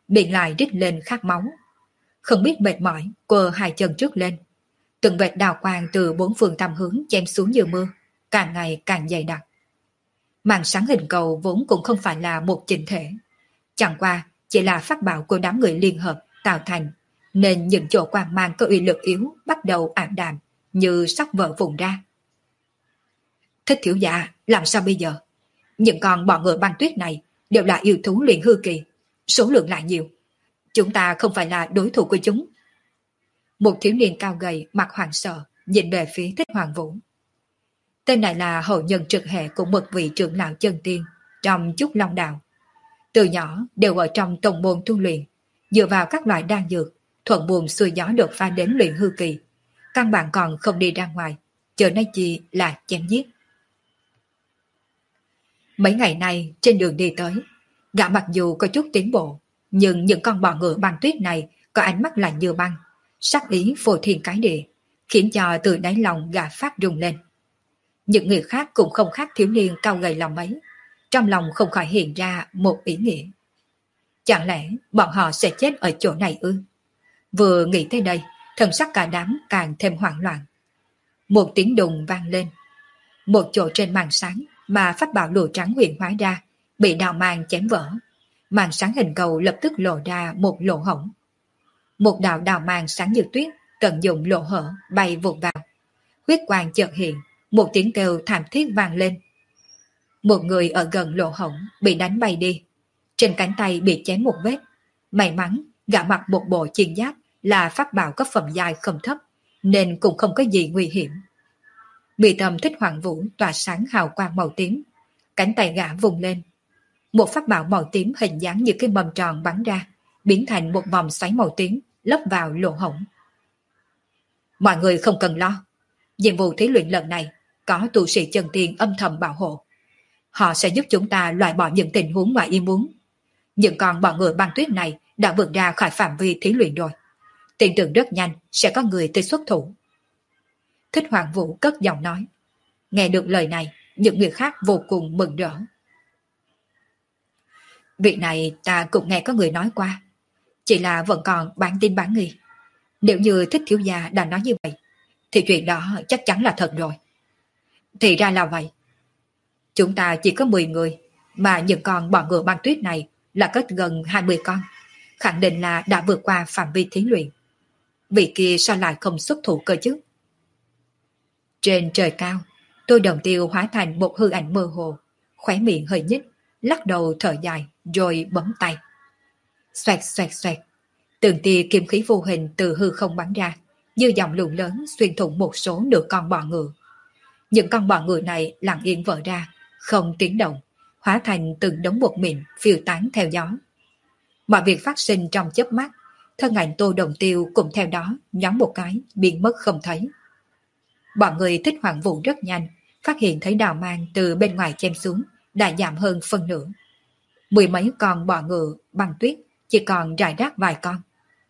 miệng lại rít lên khát máu. Không biết mệt mỏi, quơ hai chân trước lên. Từng vệt đào quang từ bốn phương tám hướng chém xuống như mưa, càng ngày càng dày đặc. Màn sáng hình cầu vốn cũng không phải là một chỉnh thể. Chẳng qua chỉ là pháp bảo của đám người liên hợp tạo thành, nên những chỗ quang mang có uy lực yếu bắt đầu ảm đạm, như sắp vỡ vụn ra. Thích thiếu gia, làm sao bây giờ? Những con bọ ngựa băng tuyết này đều là yêu thú luyện hư kỳ, số lượng lại nhiều. Chúng ta không phải là đối thủ của chúng. Một thiếu niên cao gầy, mặt hoảng sợ, nhìn về phía Thích Hoàng Vũ. Tên này là hậu nhân trực hệ của một vị trưởng lão chân tiên trong Trúc Long Đạo. Từ nhỏ đều ở trong tông môn tu luyện, dựa vào các loại đan dược, thuận buồm xuôi gió đột phá đến luyện hư kỳ. Căn bản còn không đi ra ngoài, chờ nay chỉ là chém giết. Mấy ngày nay trên đường đi tới, gã mặc dù có chút tiến bộ, nhưng những con bọ ngựa băng tuyết này có ánh mắt lạnh như băng, sắc ý phô thiên cái địa, khiến cho từ đáy lòng gã phát rung lên. Những người khác cũng không khác thiếu niên cao gầy lòng ấy, trong lòng không khỏi hiện ra một ý nghĩa. Chẳng lẽ bọn họ sẽ chết ở chỗ này ư? Vừa nghĩ tới đây, thần sắc cả đám càng thêm hoảng loạn. Một tiếng đùng vang lên. Một chỗ trên màn sáng mà pháp bảo lụa trắng huyền hóa ra, bị đạo mang chém vỡ. Màn sáng hình cầu lập tức lộ ra một lỗ hổng. Một đạo đào mang sáng như tuyết, tận dụng lỗ hở, bay vụt vào. Huyết quang chợt hiện, một tiếng kêu thảm thiết vang lên. Một người ở gần lỗ hổng bị đánh bay đi. Trên cánh tay bị chém một vết. May mắn, gã mặc một bộ chiến giáp là pháp bảo có phẩm giai không thấp, nên cũng không có gì nguy hiểm. Bị tâm Thích Hoàng Vũ tỏa sáng hào quang màu tím. Cánh tay gã vùng lên. Một pháp bảo màu tím hình dáng như cái mâm tròn bắn ra, biến thành một vòng xoáy màu tím, lấp vào lỗ hổng. Mọi người không cần lo. Nhiệm vụ thí luyện lần này có tu sĩ chân tiên âm thầm bảo hộ. Họ sẽ giúp chúng ta loại bỏ những tình huống ngoài ý muốn. Những con bọ ngựa băng tuyết này đã vượt ra khỏi phạm vi thí luyện rồi. Tin tưởng rất nhanh sẽ có người tới xuất thủ. Thích Hoàng Vũ cất giọng nói. Nghe được lời này, những người khác vô cùng mừng rỡ. Việc này ta cũng nghe có người nói qua, chỉ là vẫn còn bán tin bán nghi. Nếu như Thích thiếu gia đã nói như vậy, thì chuyện đó chắc chắn là thật rồi. Thì ra là vậy. Chúng ta chỉ có 10 người, mà những con bọ ngựa băng tuyết này là có gần 20 con, khẳng định là đã vượt qua phạm vi thí luyện. Vị kia sao lại không xuất thủ cơ chứ? Trên trời cao, Tôi Đồng Tiêu hóa thành một hư ảnh mơ hồ, khóe miệng hơi nhích, lắc đầu thở dài rồi bấm tay. Xoẹt xoẹt xoẹt, từng tia kim khí vô hình từ hư không bắn ra, như dòng luồng lớn xuyên thủng một số nửa con bọ ngựa. Những con bọ ngựa này lặng yên vỡ ra, không tiếng động, hóa thành từng đống bột mịn phiêu tán theo gió. Mọi việc phát sinh trong chớp mắt, thân ảnh Tô Đồng Tiêu cũng theo đó nhóm một cái biến mất không thấy. Bọn người Thích Hoàng Vũ rất nhanh, phát hiện thấy đào mang từ bên ngoài chém xuống đã giảm hơn phân nửa. 10 mấy con bọ ngựa băng tuyết chỉ còn rải rác vài con.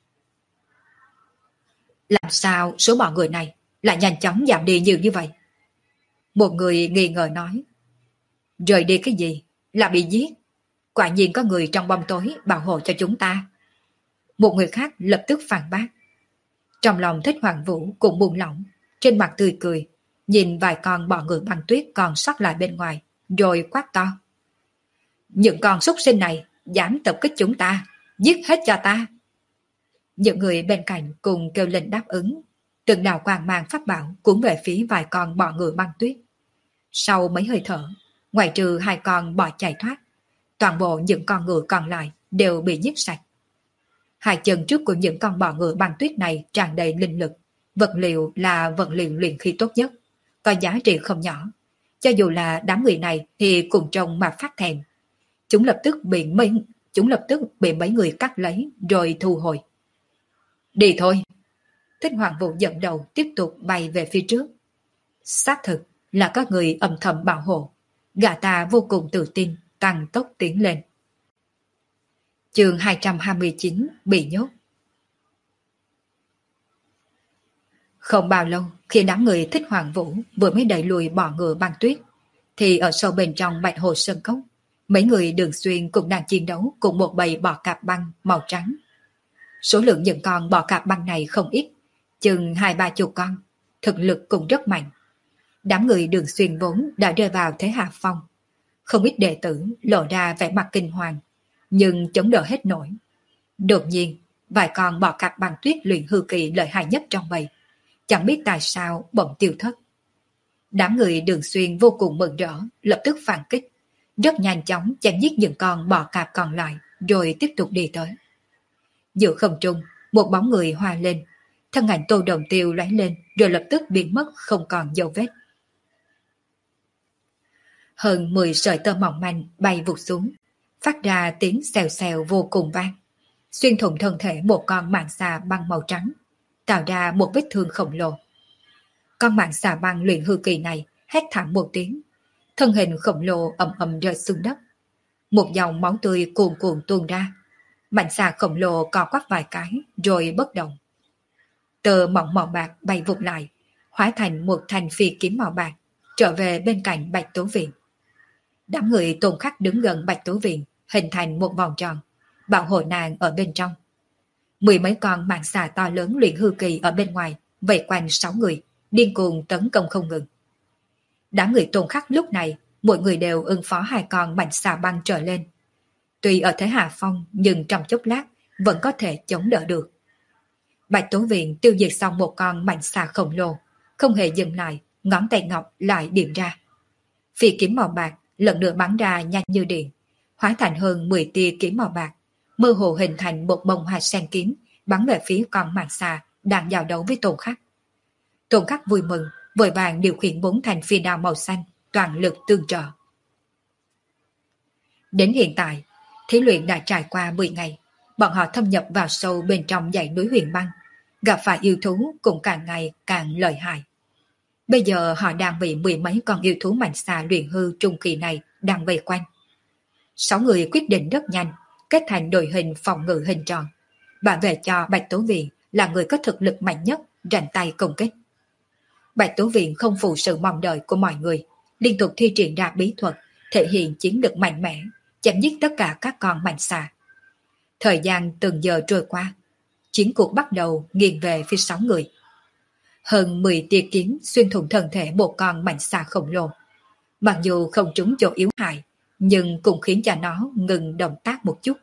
Làm sao số bọ người này lại nhanh chóng giảm đi nhiều như vậy? Một người nghi ngờ nói. Rời đi cái gì? Là bị giết. Quả nhiên có người trong bóng tối bảo hộ cho chúng ta. Một người khác lập tức phản bác. Trong lòng Thích Hoàng Vũ cũng buông lỏng, trên mặt tươi cười, nhìn vài con bọ ngựa băng tuyết còn sót lại bên ngoài, rồi quát to. Những con súc sinh này dám tập kích chúng ta, giết hết cho ta. Những người bên cạnh cùng kêu lên đáp ứng, từng đạo quang mang pháp bảo cuốn về phía vài con bọ ngựa băng tuyết. Sau mấy hơi thở, ngoại trừ 2 con bò chạy thoát, toàn bộ những con ngựa còn lại đều bị giết sạch. 2 chân trước của những con bò ngựa băng tuyết này tràn đầy linh lực, vật liệu là vật liệu luyện khí tốt nhất, có giá trị không nhỏ. Cho dù là đám người này thì cùng trông mà phát thèm. Chúng lập tức bị mấy người cắt lấy rồi thu hồi. Đi thôi. Thích Hoàng Vũ dẫn đầu tiếp tục bay về phía trước. Xác thực là có người âm thầm bảo hộ. Gã ta vô cùng tự tin, tăng tốc tiến lên. Chương 229 bị nhốt. Không bao lâu, khi đám người Thích Hoàng Vũ vừa mới đẩy lùi bọ ngựa băng tuyết, thì ở sâu bên trong Bạch Hồ Sơn Cốc, Mấy người Đường Xuyên cũng đang chiến đấu cùng một bầy bò cạp băng màu trắng. Số lượng những con bò cạp băng này không ít, chừng 20-30 con, thực lực cũng rất mạnh. Đám người Đường Xuyên vốn đã rơi vào thế hạ phong. Không ít đệ tử lộ ra vẻ mặt kinh hoàng, nhưng chống đỡ hết nổi. Đột nhiên, vài con bò cạp băng tuyết luyện hư kỳ lợi hại nhất trong bầy, chẳng biết tại sao bỗng tiêu thất. Đám người Đường Xuyên vô cùng mừng rỡ, lập tức phản kích, rất nhanh chóng chém giết những con bò cạp còn lại, rồi tiếp tục đi tới. Giữa không trung, một bóng người hoa lên, thân ảnh Tô Đồng Tiêu lóe lên, rồi lập tức biến mất không còn dấu vết. Hơn 10 sợi tơ mỏng manh bay vụt xuống, phát ra tiếng xèo xèo vô cùng vang, xuyên thủng thân thể một con mãng xà băng màu trắng, tạo ra một vết thương khổng lồ. Con mãng xà băng luyện hư kỳ này hét thảm một tiếng, thân hình khổng lồ ầm ầm rơi xuống đất. Một dòng máu tươi cuồn cuộn tuôn ra, mãng xà khổng lồ co quắp vài cái rồi bất động. Tơ mỏng màu bạc bay vụt lại, hóa thành một thanh phi kiếm màu bạc, trở về bên cạnh Bạch Tố Viện. Đám người Tôn Khắc đứng gần Bạch Tố Viện, hình thành một vòng tròn, bảo hộ nàng ở bên trong. 10 mấy con mãng xà to lớn luyện hư kỳ ở bên ngoài, vây quanh 6 người, điên cuồng tấn công không ngừng. Đám người Tôn Khắc lúc này, mỗi người đều ứng phó 2 con mãng xà băng trở lên. Tuy ở thế hạ phong, nhưng trong chốc lát vẫn có thể chống đỡ được. Bạch Tố Viện tiêu diệt xong một con mãng xà khổng lồ, không hề dừng lại, ngón tay ngọc lại điểm ra. Phi kiếm màu bạc lần nữa bắn ra nhanh như điện, hóa thành hơn 10 tia kiếm màu bạc, mơ hồ hình thành một bông hoa sen kiếm, bắn về phía con mãng xà đang giao đấu với Tôn Khắc. Tôn Khắc vui mừng, vội vàng điều khiển 4 thanh phi đao màu xanh, toàn lực tương trợ. Đến hiện tại, thí luyện đã trải qua 10 ngày, bọn họ thâm nhập vào sâu bên trong dãy núi huyền băng, gặp phải yêu thú cũng càng ngày càng lợi hại. Bây giờ họ đang bị 10 mấy con yêu thú mạnh xà luyện hư trung kỳ này đang vây quanh. 6 người quyết định rất nhanh, kết thành đội hình phòng ngự hình tròn, bảo vệ cho Bạch Tố Viện là người có thực lực mạnh nhất, rảnh tay công kích. Bạch Tố Viện không phụ sự mong đợi của mọi người, liên tục thi triển ra bí thuật, thể hiện chiến lực mạnh mẽ, chém giết tất cả các con mạnh xà. Thời gian từng giờ trôi qua, chiến cuộc bắt đầu nghiêng về phía 6 người. Hơn 10 tia kiếm xuyên thủng thân thể một con mạnh xà khổng lồ. Mặc dù không trúng chỗ yếu hại, nhưng cũng khiến cho nó ngừng động tác một chút.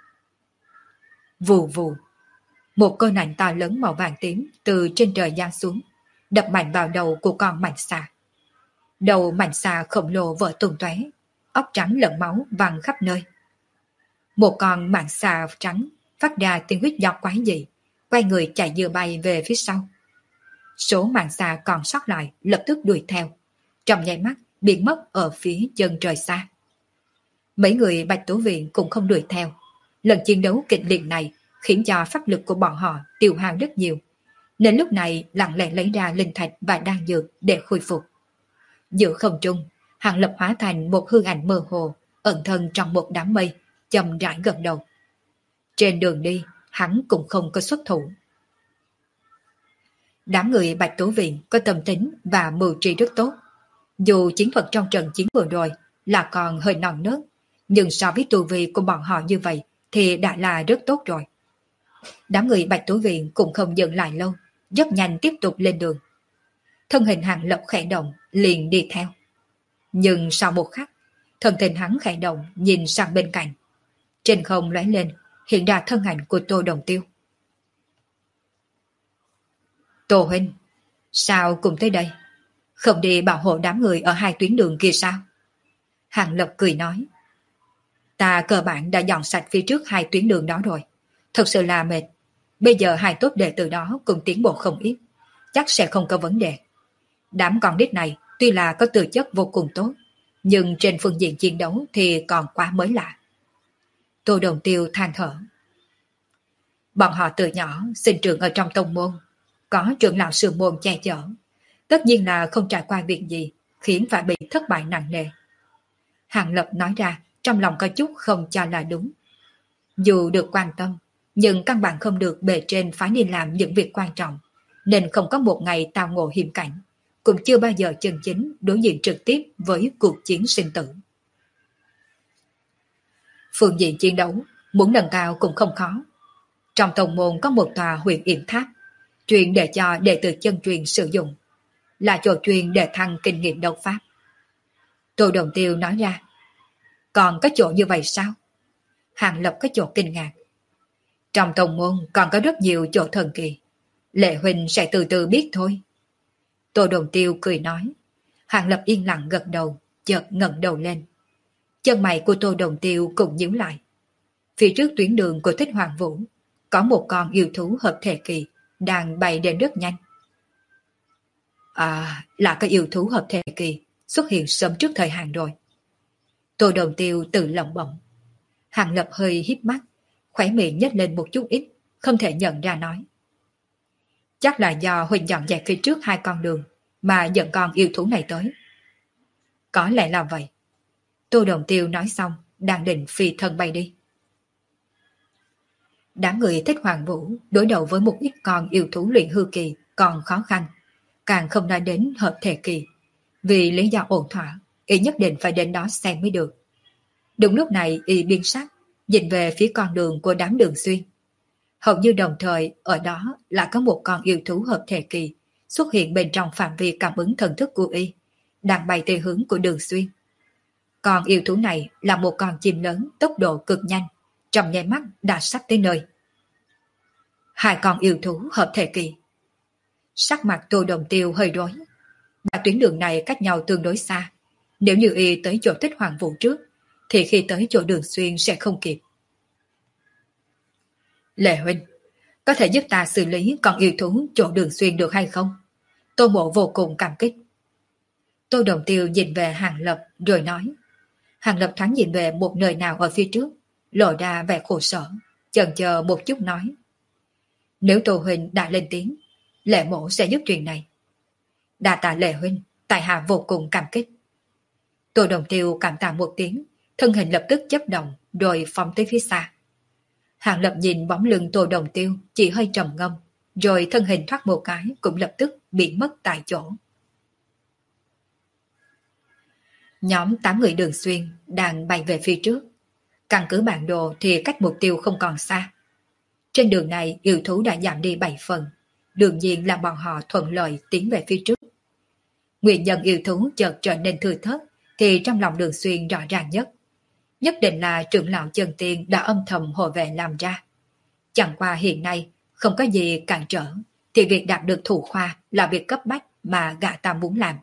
Vù vù, một con ảnh to lớn màu vàng tím từ trên trời giáng xuống, đập mạnh vào đầu của con mạnh xà. Đầu mạnh xà khổng lồ vỡ tung tóe, óc trắng lẫn máu văng khắp nơi. Một con mạnh xà trắng phát ra tiếng huýt gió quái dị, quay người chạy dừa bay về phía sau. Số mãng xà còn sót lại lập tức đuổi theo, trong nháy mắt biến mất ở phía chân trời xa. Mấy người Bạch Tố Viện cũng không đuổi theo. Lần chiến đấu kịch liệt này khiến cho pháp lực của bọn họ tiêu hao rất nhiều, nên lúc này lặng lẽ lấy ra linh thạch và đan dược để khôi phục. Giữa không trung, Hàng Lập hóa thành một hư ảnh mơ hồ, ẩn thân trong một đám mây, chậm rãi gật đầu. Trên đường đi, hắn cũng không có xuất thủ. Đám người Bạch Tố Viện có tâm tính và mưu trí rất tốt. Dù chiến thuật trong trận chiến vừa rồi là còn hơi non nớt, nhưng so với tu vi của bọn họ như vậy thì đã là rất tốt rồi. Đám người Bạch Tố Viện cũng không dừng lại lâu, rất nhanh tiếp tục lên đường. Thân hình Hàng Lập khẽ động, liền đi theo. Nhưng sau một khắc, thân hình hắn khẽ động nhìn sang bên cạnh. Trên không lóe lên, hiện ra thân ảnh của Tô Đồng Tiêu. Tô huynh, sao cùng tới đây? Không đi bảo hộ đám người ở 2 tuyến đường kia sao? Hàng Lập cười nói. Ta cơ bản đã dọn sạch phía trước 2 tuyến đường đó rồi. Thật sự là mệt. Bây giờ 2 tốt đệ từ đó cùng tiến bộ không ít, chắc sẽ không có vấn đề. Đám con nít này tuy là có tư chất vô cùng tốt, nhưng trên phương diện chiến đấu thì còn quá mới lạ. Tô Đồng Tiêu than thở. Bọn họ từ nhỏ sinh trưởng ở trong tông môn, có trưởng lão sư môn che chở, tất nhiên là không trải qua việc gì khiến phải bị thất bại nặng nề. Hàng Lập nói ra trong lòng có chút không cho là đúng. Dù được quan tâm, nhưng căn bản không được bề trên phái đi làm những việc quan trọng, nên không có một ngày tao ngộ hiểm cảnh, cũng chưa bao giờ chân chính đối diện trực tiếp với cuộc chiến sinh tử. Phương diện chiến đấu, muốn nâng cao cũng không khó. Trong tông môn có một tòa huyền yểm tháp, chuyên để cho đệ tử chân truyền sử dụng, là chỗ chuyên để thăng kinh nghiệm đấu pháp. Tô Đồng Tiêu nói ra, còn có chỗ như vậy sao? Hàng Lập có chỗ kinh ngạc. Trong tông môn còn có rất nhiều chỗ thần kỳ, Lệ huynh sẽ từ từ biết thôi. Tô Đồng Tiêu cười nói. Hàng Lập yên lặng gật đầu, chợt ngẩng đầu lên. Chân mày của Tô Đồng Tiêu cũng nhíu lại. Phía trước tuyến đường của Thích Hoàng Vũ, có một con yêu thú hợp thể kỳ đang bay đến rất nhanh. À, là cái yêu thú hợp thể kỳ xuất hiện sớm trước thời hạn rồi. Tô Đồng Tiêu tự lẩm bẩm. Hàng Lập hơi híp mắt, khóe miệng nhếch lên một chút ít, không thể nhận ra nói. Chắc là do huynh dọn dẹp phía trước hai con đường mà dẫn con yêu thú này tới. Có lẽ là vậy. Tô Đồng Tiêu nói xong, đang định phi thân bay đi. Đám người Thích Hoàng Vũ đối đầu với một ít con yêu thú luyện hư kỳ còn khó khăn, càng không nói đến hợp thể kỳ. Vì lý do ổn thỏa, y nhất định phải đến đó xem mới được. Đúng lúc này y biến sắc, nhìn về phía con đường của đám Đường Xuyên. Hầu như đồng thời ở đó là có một con yêu thú hợp thể kỳ xuất hiện bên trong phạm vi cảm ứng thần thức của y, đang bay theo hướng của Đường Xuyên. Con yêu thú này là một con chim lớn tốc độ cực nhanh, trong nháy mắt đã sắp tới nơi. Hai con yêu thú hợp thể kỳ. Sắc mặt Tô Đồng Tiêu hơi rối. Ba tuyến đường này cách nhau tương đối xa. Nếu như y tới chỗ Thích Hoàng Vũ trước, thì khi tới chỗ Đường Xuyên sẽ không kịp. Lệ huynh, có thể giúp ta xử lý con yêu thú chỗ Đường Xuyên được hay không? Tô Mộ vô cùng cảm kích. Tô Đồng Tiêu nhìn về Hàng Lập rồi nói. Hàng Lập thoáng nhìn về một nơi nào ở phía trước, lộ ra vẻ khổ sở, chần chờ một chút nói. Nếu Tô huynh đã lên tiếng, Lệ mộ sẽ giúp chuyện này. Đa tạ Lệ huynh, tại hạ vô cùng cảm kích. Tô Đồng Tiêu cảm tạ một tiếng, thân hình lập tức chớp động rồi phóng tới phía xa. Hàng Lập nhìn bóng lưng Tô Đồng Tiêu chỉ hơi trầm ngâm, rồi thân hình thoát một cái cũng lập tức bị mất tại chỗ. Nhóm 8 người Đường Xuyên đang bay về phía trước. Căn cứ bản đồ thì cách mục tiêu không còn xa. Trên đường này yêu thú đã giảm đi 7 phần, đương nhiên là bọn họ thuận lợi tiến về phía trước. Nguyên nhân yêu thú chợt trở nên thưa thớt thì trong lòng Đường Xuyên rõ ràng nhất. Nhất định là trưởng lão Chân Tiên đã âm thầm hộ vệ làm ra. Chẳng qua hiện nay không có gì cản trở, thì việc đạt được thủ khoa là việc cấp bách mà gã ta muốn làm.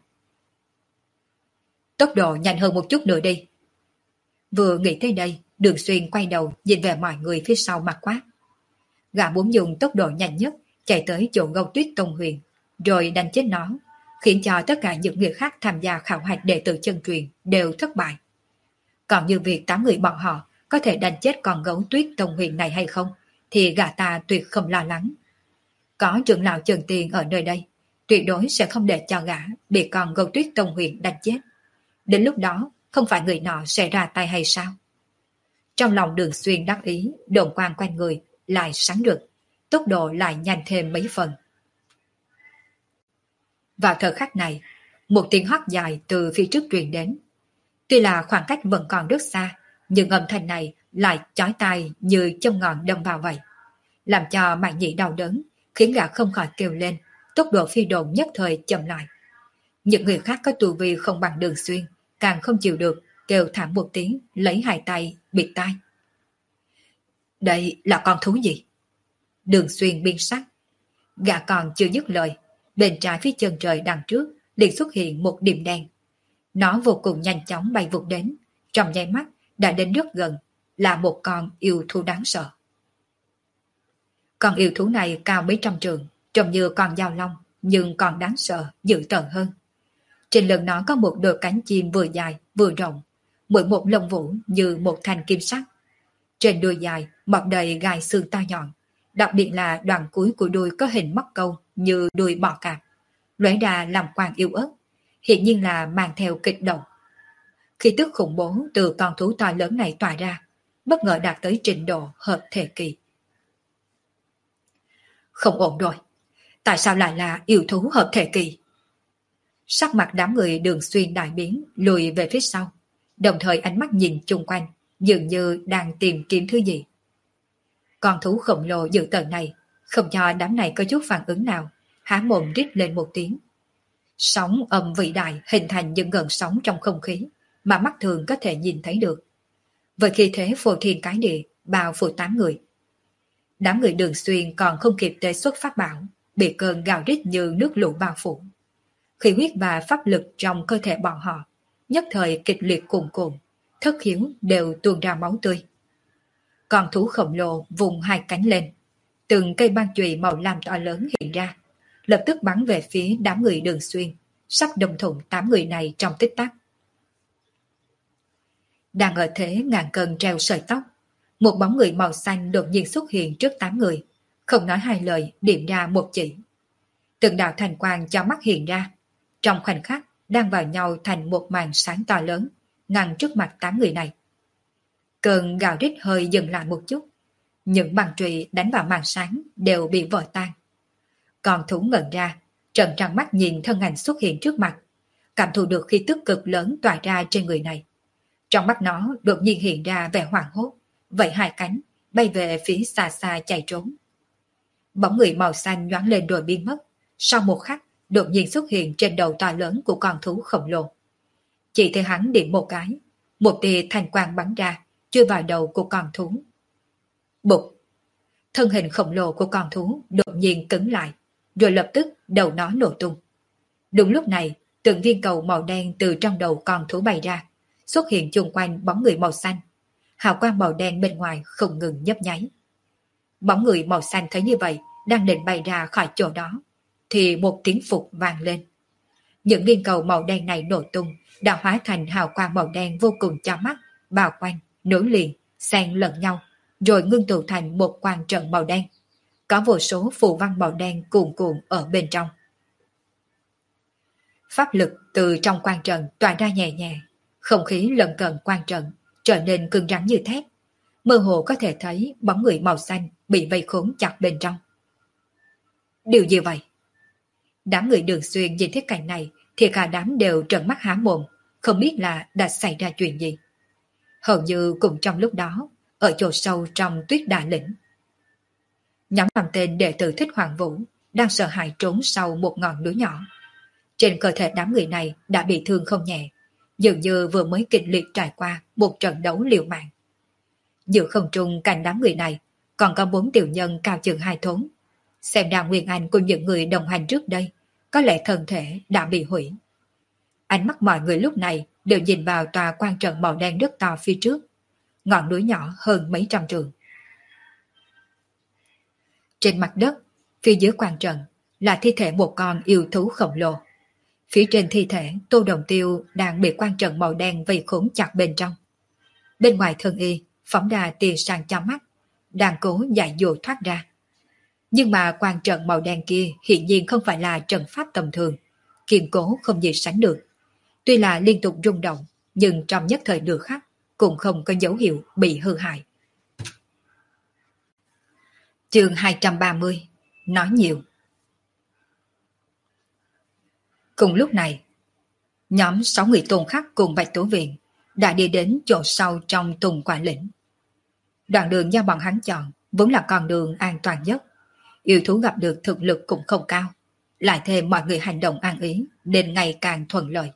Tốc độ nhanh hơn một chút nữa đi. Vừa nghĩ tới đây, Đường Xuyên quay đầu nhìn về mọi người phía sau mặt quát. Gã muốn dùng tốc độ nhanh nhất chạy tới chỗ Gâu Tuyết Tông Huyền, rồi đánh chết nó, khiến cho tất cả những người khác tham gia khảo hạch đệ tử chân truyền đều thất bại. Còn như việc 8 người bọn họ có thể đánh chết con Gấu Tuyết Tông Huyền này hay không, thì gã ta tuyệt không lo lắng. Có trưởng lão Trần Tiền ở nơi đây, tuyệt đối sẽ không để cho gã bị con Gấu Tuyết Tông Huyền đánh chết. Đến lúc đó, không phải người nọ sẽ ra tay hay sao? Trong lòng Đường Xuyên đắc ý, đồn quang quanh người lại sáng rực, tốc độ lại nhanh thêm mấy phần. Vào thời khắc này, một tiếng hót dài từ phía trước truyền đến. Tuy là khoảng cách vẫn còn rất xa, nhưng âm thanh này lại chói tai như châm ngọn đâm vào vậy, làm cho Mạn Nhĩ đau đớn, khiến gã không khỏi kêu lên, tốc độ phi độn nhất thời chậm lại. Những người khác có tu vi không bằng Đường Xuyên, càng không chịu được, kêu thảm một tiếng, lấy hai tay bịt tai. Đây là con thú gì? Đường Xuyên biến sắc. Gã còn chưa dứt lời, bên trái phía chân trời đằng trước liền xuất hiện một điểm đen. Nó vô cùng nhanh chóng bay vụt đến, trong nháy mắt đã đến rất gần, là một con yêu thú đáng sợ. Con yêu thú này cao mấy trăm trượng, trông như con dao long, nhưng còn đáng sợ, dữ tợn hơn. Trên lưng nó có một đôi cánh chim vừa dài vừa rộng, mỗi một lông vũ như một thanh kim sắc. Trên đuôi dài mọc đầy gai xương to nhọn, đặc biệt là đoạn cuối của đuôi có hình móc câu như đuôi bò cạp, lóe ra làm quang yếu ớt, hiện nhiên là mang theo kịch động. Khí tức khủng bố từ con thú to lớn này tỏa ra, bất ngờ đạt tới trình độ hợp thể kỳ. Không ổn rồi, tại sao lại là yêu thú hợp thể kỳ? Sắc mặt đám người Đường Xuyên đại biến, lùi về phía sau, đồng thời ánh mắt nhìn chung quanh, dường như đang tìm kiếm thứ gì. Con thú khổng lồ dữ tợn này không cho đám này có chút phản ứng nào, há mồm rít lên một tiếng. Sóng âm vĩ đại hình thành những gợn sóng trong không khí mà mắt thường có thể nhìn thấy được. Với khí thế phô thiên cái địa bao phủ 8 người. Đám người Đường Xuyên còn không kịp tế xuất pháp bảo, bị cơn gào rít như nước lũ bao phủ. Khí huyết và pháp lực trong cơ thể bọn họ nhất thời kịch liệt cuồn cuộn, thất khiếu đều tuôn ra máu tươi. Con thú khổng lồ vùng hai cánh lên, từng cây băng chùy màu lam to lớn hiện ra, lập tức bắn về phía đám người Đường Xuyên, sắp đâm thủng 8 người này trong tích tắc. Đang ở thế ngàn cân treo sợi tóc, một bóng người màu xanh đột nhiên xuất hiện trước 8 người, không nói hai lời điểm ra một chỉ. Từng đạo thành quang cho mắt hiện ra, trong khoảnh khắc đang vào nhau thành một màn sáng to lớn, ngăn trước mặt 8 người này. Cơn gào rít hơi dừng lại một chút, những băng chùy đánh vào màn sáng đều bị vỡ tan. Còn thú ngẩn ra, trợn trắng mắt nhìn thân ảnh xuất hiện trước mặt, cảm thụ được khí tức cực lớn tỏa ra trên người này. Trong mắt nó đột nhiên hiện ra vẻ hoảng hốt, vẫy hai cánh, bay về phía xa xa chạy trốn. Bóng người màu xanh nhoáng lên rồi biến mất, sau một khắc đột nhiên xuất hiện trên đầu to lớn của con thú khổng lồ. Chỉ thấy hắn điểm một cái, một tia thanh quang bắn ra, chui vào đầu của con thú. Bụp! Thân hình khổng lồ của con thú đột nhiên cứng lại, rồi lập tức đầu nó nổ tung. Đúng lúc này, từng viên cầu màu đen từ trong đầu con thú bay ra, xuất hiện chung quanh bóng người màu xanh. Hào quang màu đen bên ngoài không ngừng nhấp nháy. Bóng người màu xanh thấy như vậy, đang định bay ra khỏi chỗ đó, thì một tiếng phục vang lên. Những viên cầu màu đen này nổ tung, đã hóa thành hào quang màu đen vô cùng chói mắt, bao quanh, nối liền, xen lẫn nhau, rồi ngưng tụ thành một quang trận màu đen. Có vô số phù văn màu đen cuồn cuộn ở bên trong. Pháp lực từ trong quang trận tỏa ra nhẹ nhẹ, không khí lân cận quang trận trở nên cứng rắn như thép. Mơ hồ có thể thấy bóng người màu xanh bị vây khốn chặt bên trong. Điều gì vậy? Đám người Đường Xuyên nhìn thấy cảnh này thì cả đám đều trợn mắt há mồm, không biết là đã xảy ra chuyện gì. Hầu như cùng trong lúc đó, ở chỗ sâu trong Tuyết Đà Lĩnh, nhóm 5 tên đệ tử Thích Hoàng Vũ đang sợ hãi trốn sau một ngọn núi nhỏ. Trên cơ thể đám người này đã bị thương không nhẹ, dường như vừa mới kịch liệt trải qua một trận đấu liều mạng. Giữa không trung cạnh đám người này còn có 4 tiểu nhân cao chừng 2 thốn. Xem ra nguyên anh của những người đồng hành trước đây có lẽ thân thể đã bị hủy. Ánh mắt mọi người lúc này đều nhìn vào tòa quan trận màu đen rất to phía trước, ngọn núi nhỏ hơn mấy trăm trượng. Trên mặt đất, phía dưới quan trận là thi thể một con yêu thú khổng lồ. Phía trên thi thể, Tô Đồng Tiêu đang bị quan trận màu đen vây khốn chặt bên trong. Bên ngoài thân y phóng ra tia sáng cho mắt, đang cố giải dụ thoát ra. Nhưng mà quan trận màu đen kia hiện nhiên không phải là trận pháp tầm thường, kiên cố không gì sánh được. Tuy là liên tục rung động, nhưng trong nhất thời nửa khắc cũng không có dấu hiệu bị hư hại. Chương 230 nói nhiều. Cùng lúc này, nhóm 6 người Tôn Khắc cùng Bạch Tố Viện đã đi đến chỗ sâu trong Tùng Quả Lĩnh. Đoạn đường do bọn hắn chọn vốn là con đường an toàn nhất. Yêu thú gặp được thực lực cũng không cao, lại thêm mọi người hành động an ý nên ngày càng thuận lợi.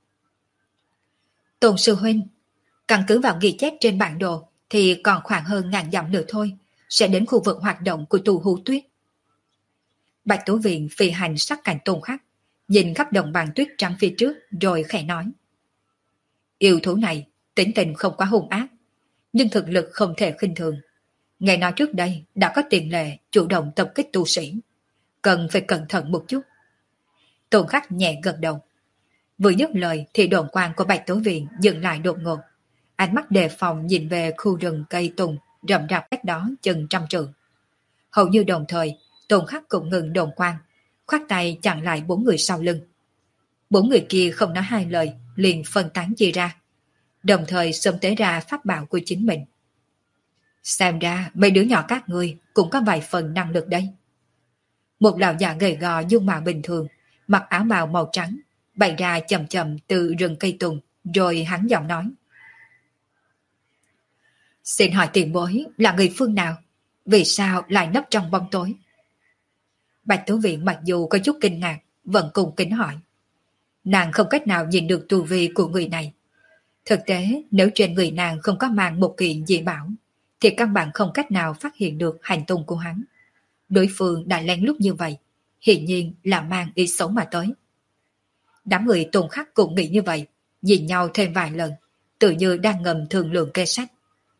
Tôn sư huynh, căn cứ vào ghi chép trên bản đồ thì còn khoảng hơn 1000 dặm nữa thôi, sẽ đến khu vực hoạt động của tù hú tuyết. Bạch Tố Viện phi hành sát cạnh Tôn Khắc, nhìn khắp đồng bằng tuyết trắng phía trước rồi khẽ nói. Yêu thú này tính tình không quá hung ác, nhưng thực lực không thể khinh thường. Nghe nói trước đây đã có tiền lệ chủ động tập kích tu sĩ, cần phải cẩn thận một chút. Tôn Khắc nhẹ gật đầu. Vừa dứt lời thì đồn quang của Bạch Tố Viện dừng lại đột ngột. Ánh mắt đề phòng nhìn về khu rừng cây tùng rậm rạp cách đó chừng 100 trượng. Hầu như đồng thời, Tôn Khắc cũng ngừng đồn quang, khoát tay chặn lại 4 người sau lưng. 4 người kia không nói hai lời, liền phân tán chia ra, đồng thời xông tới ra pháp bảo của chính mình. Xem ra mấy đứa nhỏ các ngươi cũng có vài phần năng lực đây. Một lão già gầy gò dung mạo bình thường, mặc áo bào màu trắng, bày ra chậm chậm từ rừng cây tùng, rồi hắn giọng nói. Xin hỏi tiền bối là người phương nào? Vì sao lại nấp trong bóng tối? Bạch Tố Viện mặc dù có chút kinh ngạc, vẫn cùng kính hỏi. Nàng không cách nào nhìn được tu vi của người này. Thực tế, nếu trên người nàng không có mang một kiện dị bảo, thì căn bản không cách nào phát hiện được hành tung của hắn. Đối phương đã lén lút như vậy, hiển nhiên là mang ý xấu mà tới. Đám người Tôn Khắc cũng nghĩ như vậy, nhìn nhau thêm vài lần, tự như đang ngầm thương lượng kê sách.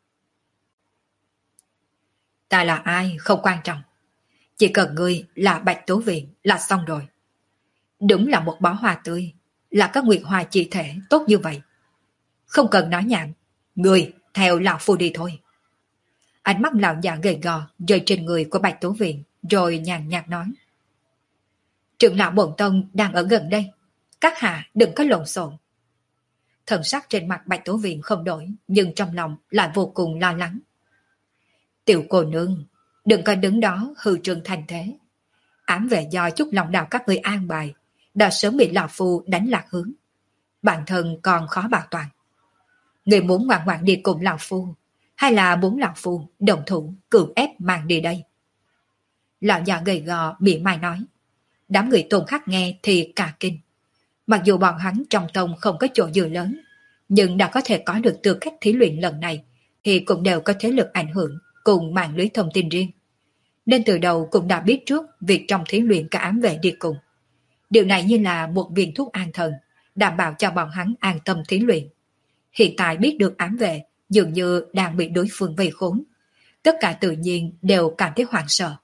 Ta là ai không quan trọng, chỉ cần ngươi là Bạch Tố Viện là xong rồi. Đúng là một bó hoa tươi, là các nguyệt hoa chi thể tốt như vậy. Không cần nói nhảm, ngươi theo lão phu đi thôi. Ánh mắt lão già gầy gò rơi trên người của Bạch Tố Viện, rồi nhàn nhạt nói. Trưởng lão Bổn Tông đang ở gần đây, các hạ đừng có lộn xộn. Thần sắc trên mặt Bạch Tố Viện không đổi, nhưng trong lòng lại vô cùng lo lắng. Tiểu cô nương, đừng có đứng đó hư trương thành thế. Ám vệ do chút lòng đạo các ngươi an bài, đã sớm bị lão phu đánh lạc hướng. Bản thân còn khó bảo toàn. Người muốn ngoan ngoãn đi cùng lão phu, hay là muốn lão phu đồng thủ cưỡng ép mang đi đây? Lão già gầy gò bị mai nói. Đám người Tôn Khắc nghe thì cả kinh. Mặc dù bọn hắn trong tông không có chỗ dựa lớn, nhưng đã có thể có được tư cách thí luyện lần này, thì cũng đều có thế lực ảnh hưởng cùng mạng lưới thông tin riêng. Nên từ đầu cũng đã biết trước việc trong thí luyện cả ám vệ đi cùng. Điều này như là một viên thuốc an thần, đảm bảo cho bọn hắn an tâm thí luyện. Hiện tại biết được ám vệ dường như đang bị đối phương vây khốn. Tất cả tự nhiên đều cảm thấy hoảng sợ.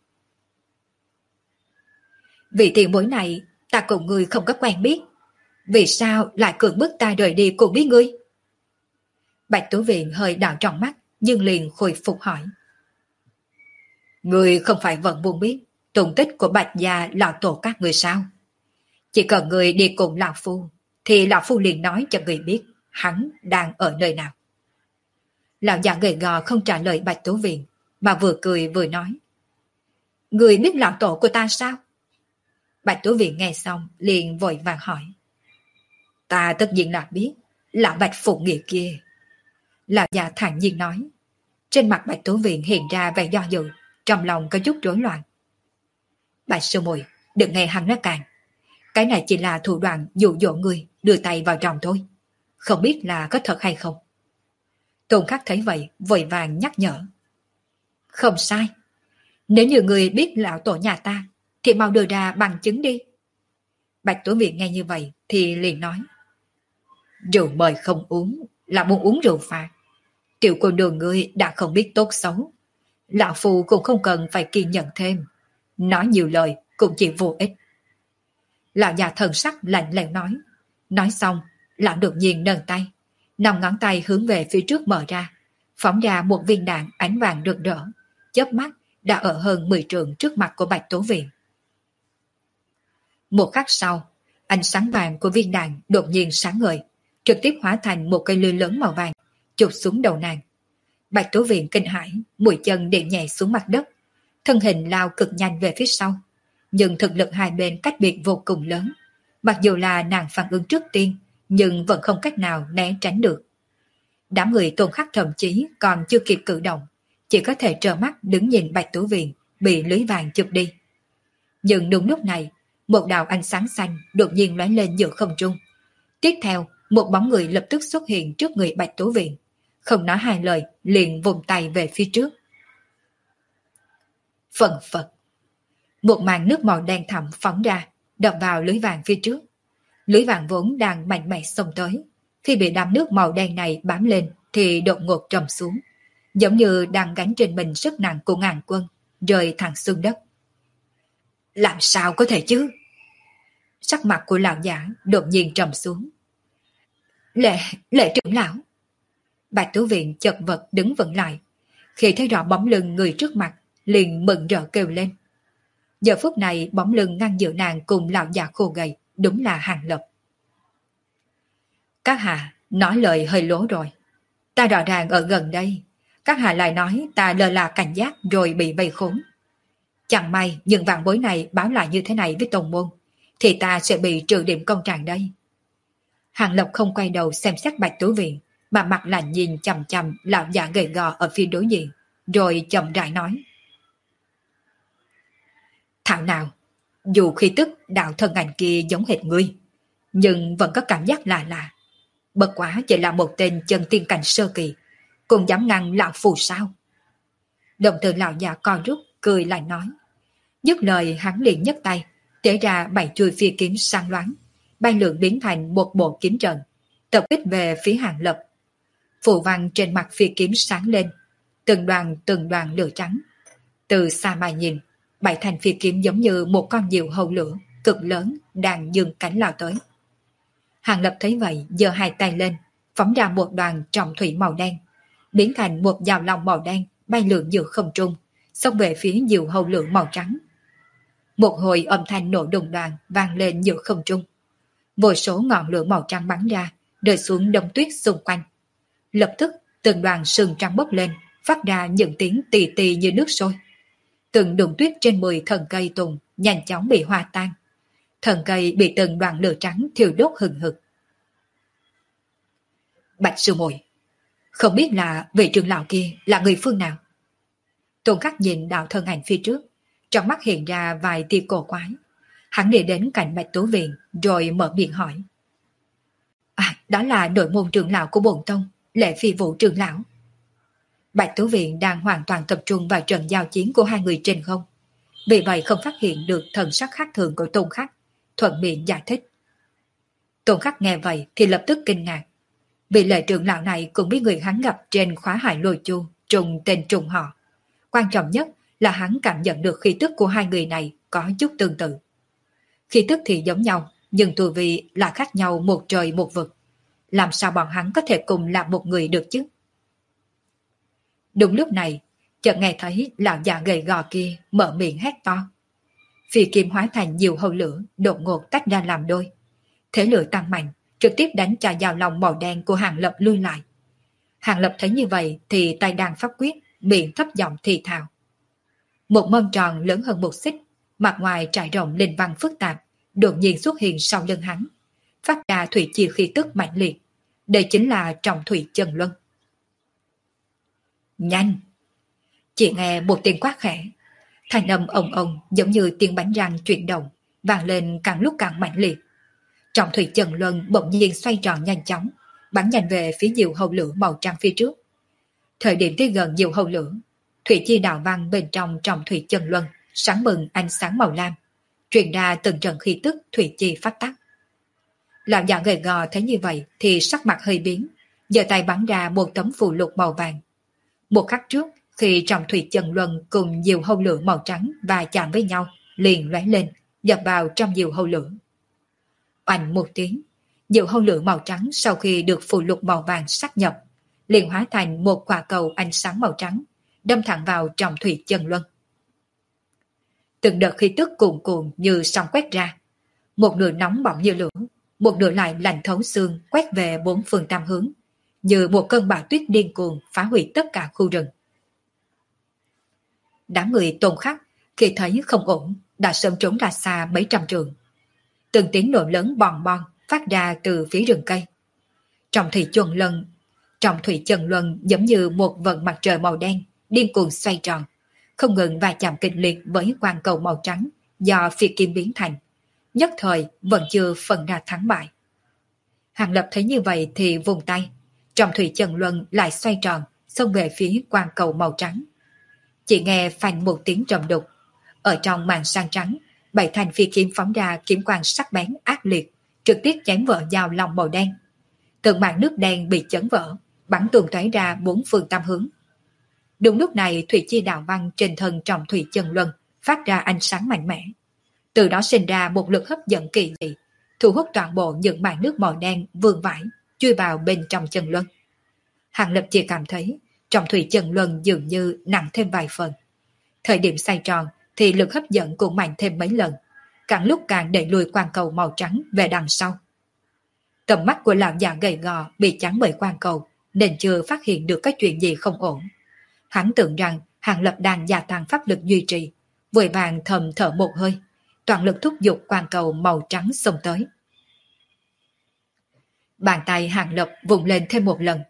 Vị tiền bối này ta cùng ngươi không có quen biết. Vì sao lại cưỡng bức ta rời đi cùng với ngươi? Bạch Tố Viện hơi đảo trong mắt, nhưng liền khôi phục hỏi. Ngươi không phải vẫn muốn biết tung tích của Bạch gia lão tổ các người sao? Chỉ cần ngươi đi cùng lão phu, thì lão phu liền nói cho ngươi biết hắn đang ở nơi nào. Lão già gầy gò không trả lời Bạch Tố Viện, mà vừa cười vừa nói. Ngươi biết lão tổ của ta sao? Bạch Tố Viện nghe xong liền vội vàng hỏi. Ta tất nhiên là biết, lão Bạch phụ nghĩa kia. Lão già thản nhiên nói. Trên mặt Bạch Tố Viện hiện ra vẻ do dự, trong lòng có chút rối loạn. Bạch sư muội, đừng nghe hắn nói càng. Cái này chỉ là thủ đoạn dụ dỗ người đưa tay vào trong thôi. Không biết là có thật hay không. Tôn Khắc thấy vậy, vội vàng nhắc nhở. Không sai. Nếu như người biết lão tổ nhà ta, thì mau đưa ra bằng chứng đi. Bạch Tố Viện nghe như vậy, thì liền nói. Rượu mời không uống, là muốn uống rượu phạt. Tiểu cô nương ngươi đã không biết tốt xấu. Lão phu cũng không cần phải kiên nhẫn thêm. Nói nhiều lời cũng chỉ vô ích. Lão già thần sắc lạnh lẽo nói. Nói xong, lão đột nhiên nâng tay. 5 ngón tay hướng về phía trước mở ra, phóng ra một viên đạn ánh vàng rực rỡ. Chớp mắt đã ở hơn 10 trượng trước mặt của Bạch Tố Viện. Một khắc sau, ánh sáng vàng của viên đạn đột nhiên sáng ngời, trực tiếp hóa thành một cây lưới lớn màu vàng, chụp xuống đầu nàng. Bạch Tố Viện kinh hãi, mũi chân để nhẹ xuống mặt đất, thân hình lao cực nhanh về phía sau. Nhưng thực lực hai bên cách biệt vô cùng lớn. Mặc dù là nàng phản ứng trước tiên, nhưng vẫn không cách nào né tránh được. Đám người Tôn Khắc thậm chí còn chưa kịp cử động, chỉ có thể trơ mắt đứng nhìn Bạch Tố Viện bị lưới vàng chụp đi. Nhưng đúng lúc này, một đạo ánh sáng xanh đột nhiên lóe lên giữa không trung. Tiếp theo, một bóng người lập tức xuất hiện trước người Bạch Tố Viện. Không nói hai lời, liền vùng tay về phía trước. Phần phật. Một màn nước màu đen thẳm phóng ra, đập vào lưới vàng phía trước. Lưới vàng vốn đang mạnh mẽ xông tới. Khi bị đám nước màu đen này bám lên, thì đột ngột trầm xuống. Giống như đang gánh trên mình sức nặng của ngàn quân, rơi thẳng xuống đất. Làm sao có thể chứ? Sắc mặt của lão giả đột nhiên trầm xuống. Lệ trưởng lão. Bạch Tố Viện chật vật đứng vững lại. Khi thấy rõ bóng lưng người trước mặt, liền mừng rỡ kêu lên. Giờ phút này bóng lưng ngăn giữa nàng cùng lão già khô gầy, đúng là Hàng Lập. Các hạ nói lời hơi lố rồi. Ta rõ ràng ở gần đây. Các hạ lại nói ta lơ là cảnh giác rồi bị vây khốn. Chẳng may những vạn bối này báo lại như thế này với Tông Môn, thì ta sẽ bị trừ điểm công trạng đây. Hàng Lập không quay đầu xem xét Bạch Tố Viện, mà mặt lạnh nhìn chằm chằm lão già gầy gò ở phía đối diện, rồi chậm rãi nói. Thảo nào, dù khi tức đạo thân ảnh kia giống hệt ngươi, nhưng vẫn có cảm giác lạ lạ. Bất quá chỉ là một tên chân tiên cảnh sơ kỳ, cũng dám ngăn lão phù sao? Đồng thời lão già co rút, cười lại nói. Dứt lời hắn liền nhấc tay, để ra 7 chuôi phi kiếm sáng loáng, bay lượn biến thành một bộ kiếm trận, tập kích về phía Hàng Lập. Phù văn trên mặt phi kiếm sáng lên, từng đoàn lửa trắng. Từ xa mà nhìn, 7 thành phi kiếm giống như một con diều hâu lửa cực lớn đang dương cánh lao tới. Hàng Lập thấy vậy, giơ hai tay lên, phóng ra một đoàn trọng thủy màu đen, biến thành một dao long màu đen bay lượn giữa không trung, xông về phía diều hâu lửa màu trắng. Một hồi âm thanh nổ đùng đoàn vang lên giữa không trung. Vô số ngọn lửa màu trắng bắn ra, rơi xuống đống tuyết xung quanh. Lập tức, từng đoàn sương trắng bốc lên, phát ra những tiếng tì tì như nước sôi. Từng đụng tuyết trên 10 thân cây tùng nhanh chóng bị hòa tan. Thân cây bị từng đoàn lửa trắng thiêu đốt hừng hực. Bạch sư muội, không biết là vị trưởng lão kia là người phương nào? Tôn Khắc nhìn đạo thân ảnh phía trước, trong mắt hiện ra vài tia cổ quái. Hắn đi đến cạnh Bạch Tú Viện, rồi mở miệng hỏi. Đó là nội môn trưởng lão của bổn tông, Lệ Phi Vũ trưởng lão. Bạch Tú Viện đang hoàn toàn tập trung vào trận giao chiến của hai người trên không, vì vậy không phát hiện được thần sắc khác thường của Tôn Khắc, thuận miệng giải thích. Tôn Khắc nghe vậy thì lập tức kinh ngạc, vì Lệ trưởng lão này cũng biết người hắn gặp trên khóa hải lôi chu trùng tên trùng họ. Quan trọng nhất là hắn cảm nhận được khí tức của hai người này có chút tương tự. Khí tức thì giống nhau, nhưng tu vi là khác nhau một trời một vực. Làm sao bọn hắn có thể cùng làm một người được chứ? Đúng lúc này, chợt nghe thấy lão già gầy gò kia mở miệng hét to. Phi kiếm hóa thành nhiều hầu lửa đột ngột tách ra làm đôi. Thế lửa tăng mạnh, trực tiếp đánh cho dao lòng màu đen của Hàng Lập lui lại. Hàng Lập thấy như vậy thì tay đang pháp quyết, miệng thấp giọng thì thào. Một mâm tròn lớn hơn một xích, mặt ngoài trải rộng linh văn phức tạp, đột nhiên xuất hiện sau lưng hắn, phát ra thủy chi khí tức mạnh liệt. Đây chính là trọng thủy chân luân. Nhanh! Chỉ nghe một tiếng quát khẽ, thanh âm ồng ồng giống như tiếng bánh răng chuyển động, vang lên càng lúc càng mạnh liệt. Trọng thủy chân luân bỗng nhiên xoay tròn nhanh chóng, bắn nhanh về phía diều hâu lửa màu trắng phía trước. Thời điểm tới gần diều hâu lửa, thủy chi đạo văn bên trong trọng thủy chân luân sáng bừng ánh sáng màu lam, truyền ra từng trận khí tức thủy chi phát tắc. Lão già gầy gò thấy như vậy thì sắc mặt hơi biến, giơ tay bắn ra một tấm phù lục màu vàng. Một khắc trước, khi trọng thủy chân luân cùng diều hâu lửa màu trắng và chạm với nhau, liền lóe lên, dập vào trong diều hâu lửa. Oanh một tiếng, diều hâu lửa màu trắng sau khi được phù lục màu vàng sát nhập, liền hóa thành một quả cầu ánh sáng màu trắng, đâm thẳng vào trọng thủy chân luân. Từng đợt khí tức cuồn cuộn như sóng quét ra, một nửa nóng bỏng như lửa, một nửa lại lạnh thấu xương quét về bốn phương tám hướng, như một cơn bão tuyết điên cuồng phá hủy tất cả khu rừng. Đám người Tôn Khắc khi thấy không ổn đã sớm trốn ra xa mấy trăm trượng. Từng tiếng nổ lớn bòn bon phát ra từ phía rừng cây. Trọng thủy chân luân giống như một vầng mặt trời màu đen điên cuồng xoay tròn, không ngừng va chạm kịch liệt với quang cầu màu trắng do phi kim biến thành, nhất thời vẫn chưa phân ra thắng bại. Hàng Lập thấy như vậy thì vùng tay, trọng thủy chân luân lại xoay tròn xông về phía quang cầu màu trắng. Chỉ nghe phanh một tiếng trầm đục, ở trong màn sang trắng, 7 thanh phi kiếm phóng ra kiếm quang sắc bén ác liệt, trực tiếp chém vỡ dao long màu đen. Từng màn nước đen bị chấn vỡ, bắn tuôn tóe ra bốn phương tám hướng. Đúng lúc này thủy chi đạo văn trên thân trọng thủy chân luân phát ra ánh sáng mạnh mẽ, từ đó sinh ra một lực hấp dẫn kỳ dị, thu hút toàn bộ những màn nước màu đen vương vãi chui vào bên trong chân luân. Hàng Lập chỉ cảm thấy trọng thủy chân luân dường như nặng thêm vài phần. Thời điểm xoay tròn thì lực hấp dẫn cũng mạnh thêm mấy lần, càng lúc càng đẩy lùi quang cầu màu trắng về đằng sau. Tầm mắt của lão già gầy gò bị chắn bởi quang cầu nên chưa phát hiện được cái chuyện gì không ổn. Hắn tưởng rằng Hàng Lập đang gia tăng pháp lực duy trì, vội vàng thầm thở một hơi, toàn lực thúc giục quang cầu màu trắng xông tới. Bàn tay Hàng Lập vùng lên thêm một lần,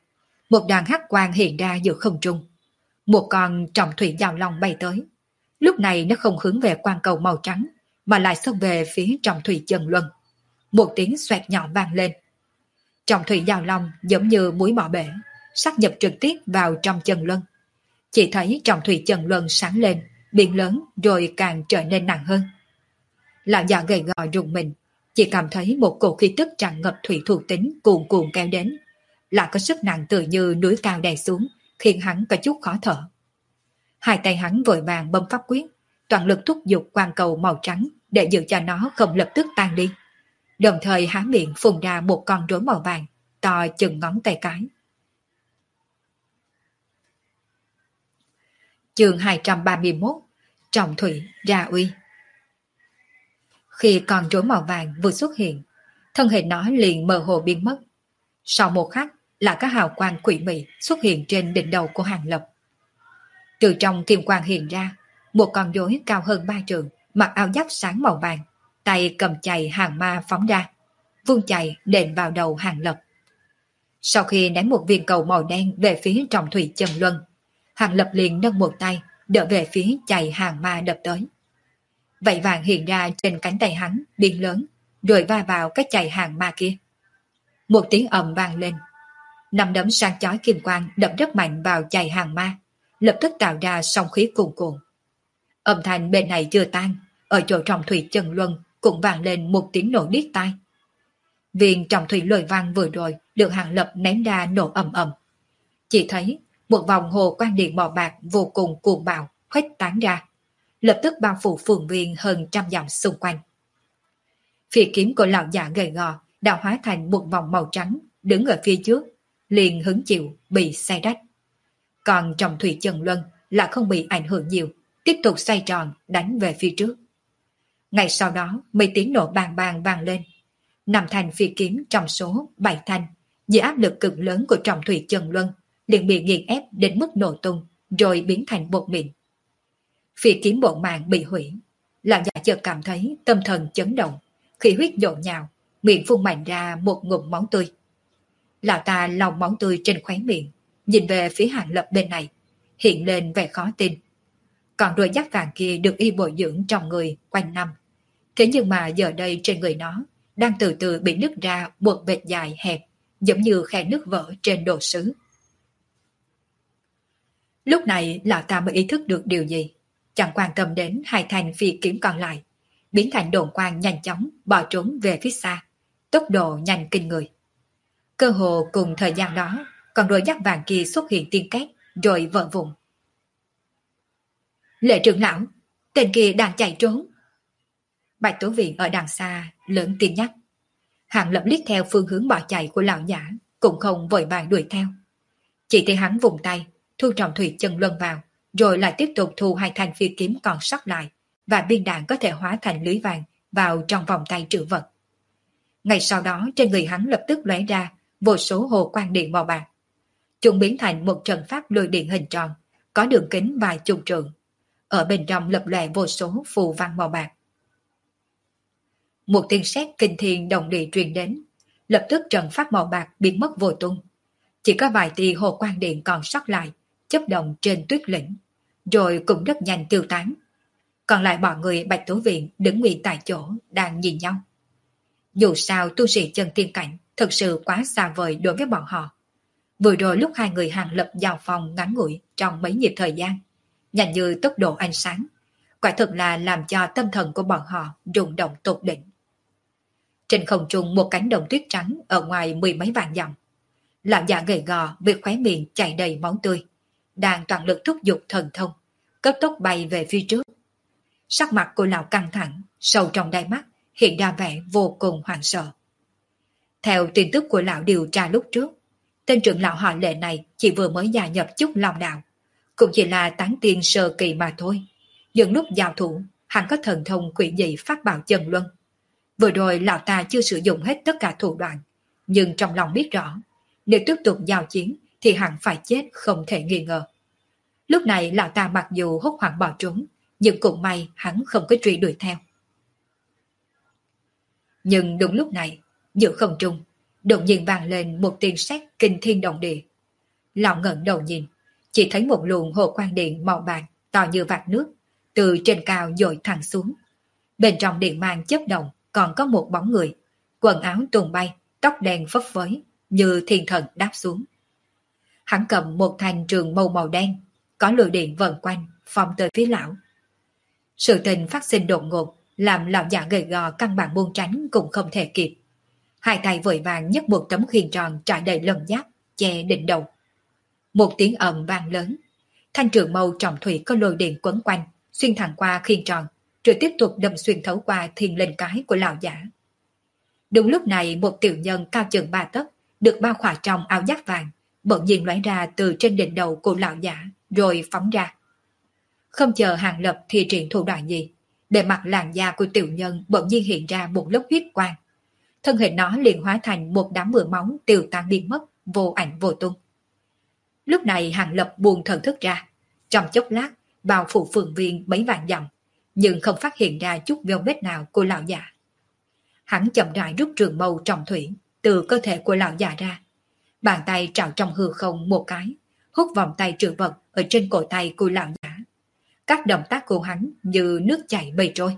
Một đoàn hắc quang hiện ra giữa không trung. Một con trọng thủy giao long bay tới. Lúc này nó không hướng về quang cầu màu trắng, mà lại xông về phía trọng thủy chân luân. Một tiếng xoẹt nhỏ vang lên. Trọng thủy giao long giống như mũi mỏ bể, sát nhập trực tiếp vào trong chân luân. Chỉ thấy trọng thủy chân luân sáng lên, biến lớn rồi càng trở nên nặng hơn. Lão già gầy gò rùng mình, chỉ cảm thấy một cổ khí tức tràn ngập thủy thuộc tính cuồn cuộn kéo đến, là có sức nặng tự như núi cao đè xuống, khiến hắn có chút khó thở. Hai tay hắn vội vàng bấm pháp quyết, toàn lực thúc giục quang cầu màu trắng để giữ cho nó không lập tức tan đi. Đồng thời há miệng phun ra một con rối màu vàng, to chừng ngón tay cái. Chương 231, Trọng thủy ra uy. Khi con rối màu vàng vừa xuất hiện, thân hình nó liền mơ hồ biến mất. Sau một khắc là các hào quang quỷ mị xuất hiện trên đỉnh đầu của Hàng Lập. Từ trong kim quang hiện ra, một con rối cao hơn 3 trượng, mặc áo giáp sáng màu vàng, tay cầm chày hàng ma phóng ra, vung chày đệm vào đầu Hàng Lập. Sau khi ném một viên cầu màu đen về phía trọng thủy chân luân, Hàng Lập liền nâng một tay đỡ về phía chày hàng ma đập tới. Vậy vàng hiện ra trên cánh tay hắn biến lớn, rồi va vào cái chày hàng ma kia. Một tiếng ầm vang lên, năm đấm sáng chói kim quang đập rất mạnh vào chày hàng ma, lập tức tạo ra sóng khí cuồn cuộn. Âm thanh bên này chưa tan, ở chỗ trọng thủy chân luân cũng vang lên một tiếng nổ điếc tai. Viên trọng thủy lôi vang vừa rồi được Hàng Lập ném ra nổ ầm ầm. Chỉ thấy một vòng hồ quang điện màu bạc vô cùng cuồng bạo khuếch tán ra, lập tức bao phủ phường viên hơn 100 dặm xung quanh. Phi kiếm của lão già gầy gò đã hóa thành một vòng màu trắng, đứng ở phía trước, liền hứng chịu bị xay rách. Còn trọng thủy chân luân là không bị ảnh hưởng nhiều, tiếp tục xoay tròn đánh về phía trước. Ngay sau đó mấy tiếng nổ bang bang vang lên. 5 thanh phi kiếm trong số 7 thanh, dưới áp lực cực lớn của trọng thủy chân luân, liền bị nghiền ép đến mức nổ tung, rồi biến thành bột mịn. Phi kiếm bộ mạng bị hủy, lão già chợt cảm thấy tâm thần chấn động, khí huyết dội nhào, miệng phun mạnh ra một ngụm máu tươi. Lão ta lau máu tươi trên khóe miệng, nhìn về phía Hàng Lập bên này, hiện lên vẻ khó tin. Còn đôi giáp vàng kia được y bồi dưỡng trong người quanh năm, thế nhưng mà giờ đây trên người nó đang từ từ bị nứt ra một vệt dài hẹp, giống như khe nước vỡ trên đồ sứ. Lúc này lão ta mới ý thức được điều gì, chẳng quan tâm đến hai thanh phi kiếm còn lại, biến thành đồn quang nhanh chóng bỏ trốn về phía xa, tốc độ nhanh kinh người. Cơ hồ cùng thời gian đó, còn đôi giáp vàng kia xuất hiện tiên két rồi vỡ vụn. Lệ trưởng lão, tên kia đang chạy trốn. Bạch Tố Viện ở đằng xa lớn tiếng nhắc. Hàng Lập liếc theo phương hướng bỏ chạy của lão giả, cũng không vội vàng đuổi theo. Chỉ thấy hắn vùng tay, thu trọng thủy chân luân vào, rồi lại tiếp tục thu hai thanh phi kiếm còn sót lại, và viên đạn có thể hóa thành lưới vàng vào trong vòng tay trữ vật. Ngay sau đó trên người hắn lập tức lóe ra vô số hồ quang điện màu bạc. Chúng biến thành một trận pháp lôi điện hình tròn, có đường kính vài chục trượng. Ở bên trong lập lòe vô số phù văn màu bạc. Một tiếng sét kinh thiên động địa truyền đến, lập tức trận pháp màu bạc biến mất vô tung. Chỉ có vài tia hồ quang điện còn sót lại, chớp động trên tuyết lĩnh, rồi cũng rất nhanh tiêu tán. Còn lại bọn người Bạch Tố Viện đứng nguyên tại chỗ đang nhìn nhau. Dù sao tu sĩ chân tiên cảnh thực sự quá xa vời đối với bọn họ. Vừa rồi lúc hai người Hàng Lập giao phòng ngắn ngủi trong mấy nhịp thời gian, nhanh như tốc độ ánh sáng, quả thực là làm cho tâm thần của bọn họ rung động tột đỉnh. Trên không trung một cánh đồng tuyết trắng ở ngoài 10 mấy vạn dặm, lão già gầy gò bị khóe miệng chảy đầy máu tươi, đang toàn lực thúc giục thần thông, cấp tốc bay về phía trước. Sắc mặt của lão căng thẳng, sâu trong đáy mắt hiện ra vẻ vô cùng hoảng sợ. Theo tin tức của lão điều tra lúc trước, tên trưởng lão họ Lệ này chỉ vừa mới gia nhập chút Long đạo, cũng chỉ là tán tiên sơ kỳ mà thôi. Nhưng lúc giao thủ, hắn có thần thông quỷ dị phát bảo chân luân. Vừa rồi lão ta chưa sử dụng hết tất cả thủ đoạn, nhưng trong lòng biết rõ, nếu tiếp tục giao chiến thì hắn phải chết không thể nghi ngờ. Lúc này lão ta mặc dù hốt hoảng bỏ trốn, nhưng cũng may hắn không có truy đuổi theo. Nhưng đúng lúc này, giữa không trung, đột nhiên vang lên một tiếng sét kinh thiên động địa. Lão ngẩng đầu nhìn, chỉ thấy một luồng hồ quang điện màu bạc to như vạt nước từ trên cao dội thẳng xuống. Bên trong điện mang chớp động còn có một bóng người, quần áo tung bay, tóc đen phấp phới như thiên thần đáp xuống. Hắn cầm một thanh trường mâu màu đen, có lửa điện vần quanh, phong tới phía lão. Sự tình phát sinh đột ngột, làm lão già gầy gò căn bản buông tránh cũng không thể kịp. Hai tay vội vàng nhấc một tấm khiên tròn trải đầy lân giáp, che đỉnh đầu. Một tiếng ầm vang lớn, thanh trường mâu trọng thủy có lôi điện quấn quanh, xuyên thẳng qua khiên tròn, rồi tiếp tục đâm xuyên thấu qua thiên linh cái của lão giả. Đúng lúc này một tiểu nhân cao chừng 3 tấc, được bao khỏa trong áo giáp vàng, bỗng nhiên lóe ra từ trên đỉnh đầu của lão giả, rồi phóng ra. Không chờ Hàng Lập thi triển thủ đoạn gì, bề mặt làn da của tiểu nhân bỗng nhiên hiện ra một lớp huyết quang. Thân hình nó liền hóa thành một đám mưa máu tiêu tan biến mất, vô ảnh vô tung. Lúc này Hàng Lập buông thần thức ra, trong chốc lát bao phủ phường viên mấy vạn dặm, nhưng không phát hiện ra chút vết vết nào của lão già. Hắn chậm rãi rút trường mâu trọng thủy từ cơ thể của lão già ra, bàn tay trào trong hư không một cái, hút vòng tay trữ vật ở trên cổ tay của lão giả. Các động tác của hắn như nước chảy mây trôi.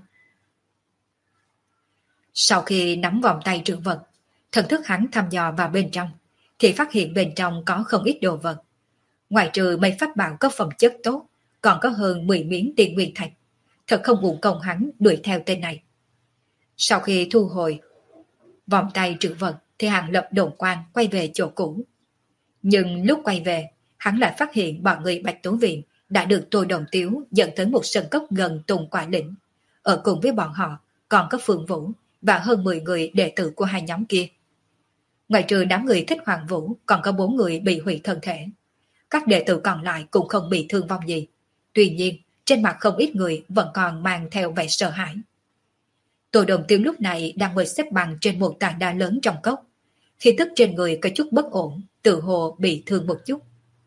Sau khi nắm vòng tay trữ vật, thần thức hắn thăm dò vào bên trong, thì phát hiện bên trong có không ít đồ vật. Ngoài trừ mấy pháp bảo có phẩm chất tốt, còn có hơn 10 miếng tiền nguyên thạch. Thật không uổng công hắn đuổi theo tên này. Sau khi thu hồi vòng tay trữ vật thì Hàng Lập đồn quang quay về chỗ cũ. Nhưng lúc quay về, hắn lại phát hiện bọn người Bạch Tố Viện đã được Tô Đồng Tiếu dẫn tới một sân cốc gần Tùng Quả Lĩnh. Ở cùng với bọn họ còn có Phượng Vũ và hơn 10 người đệ tử của hai nhóm kia. Ngoài trừ đám người thích Hoàng Vũ, còn có 4 người bị hủy thân thể. Các đệ tử còn lại cũng không bị thương vong gì. Tuy nhiên, trên mặt không ít người vẫn còn mang theo vẻ sợ hãi. Tô Đồng Tiếu lúc này đang ngồi xếp bằng trên một tảng đá lớn trong cốc. Khí tức trên người có chút bất ổn, tự hồ bị thương một chút.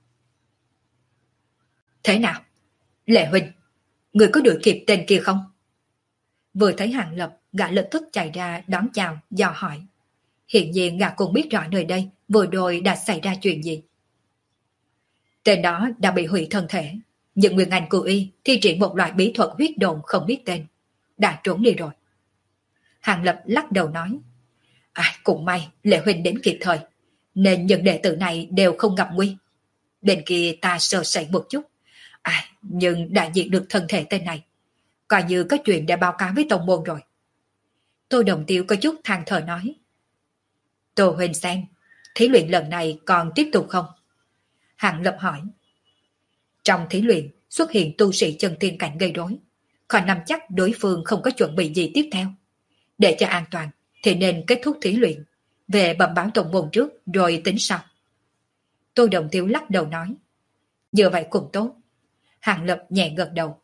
Thế nào? Lệ huynh, người có đuổi kịp tên kia không? Vừa thấy Hàng Lập, gã lập tức chạy ra đón chào, dò hỏi. Hiện nhiên gã cũng biết rõ nơi đây vừa rồi đã xảy ra chuyện gì. Tên đó đã bị hủy thân thể, nhưng Nguyên Anh của y thi triển một loại bí thuật huyết độn không biết tên, đã trốn đi rồi. Hàng Lập lắc đầu nói, cũng may Lệ huynh đến kịp thời, nên những đệ tử này đều không gặp nguy. Bên kia ta sơ sẩy một chút, nhưng đã diệt được thân thể tên này, coi như có chuyện để báo cáo với tông môn rồi. Tô Đồng Tiêu có chút than thở nói, Tô huynh xem, thí luyện lần này còn tiếp tục không? Hàng Lập hỏi. Trong thí luyện xuất hiện tu sĩ chân tiên cảnh gây rối, khỏi nắm chắc đối phương không có chuẩn bị gì tiếp theo. Để cho an toàn thì nên kết thúc thí luyện, về bẩm báo tổng môn trước rồi tính sau. Tô Đồng Tiêu lắc đầu nói, như vậy cũng tốt. Hàng Lập nhẹ gật đầu.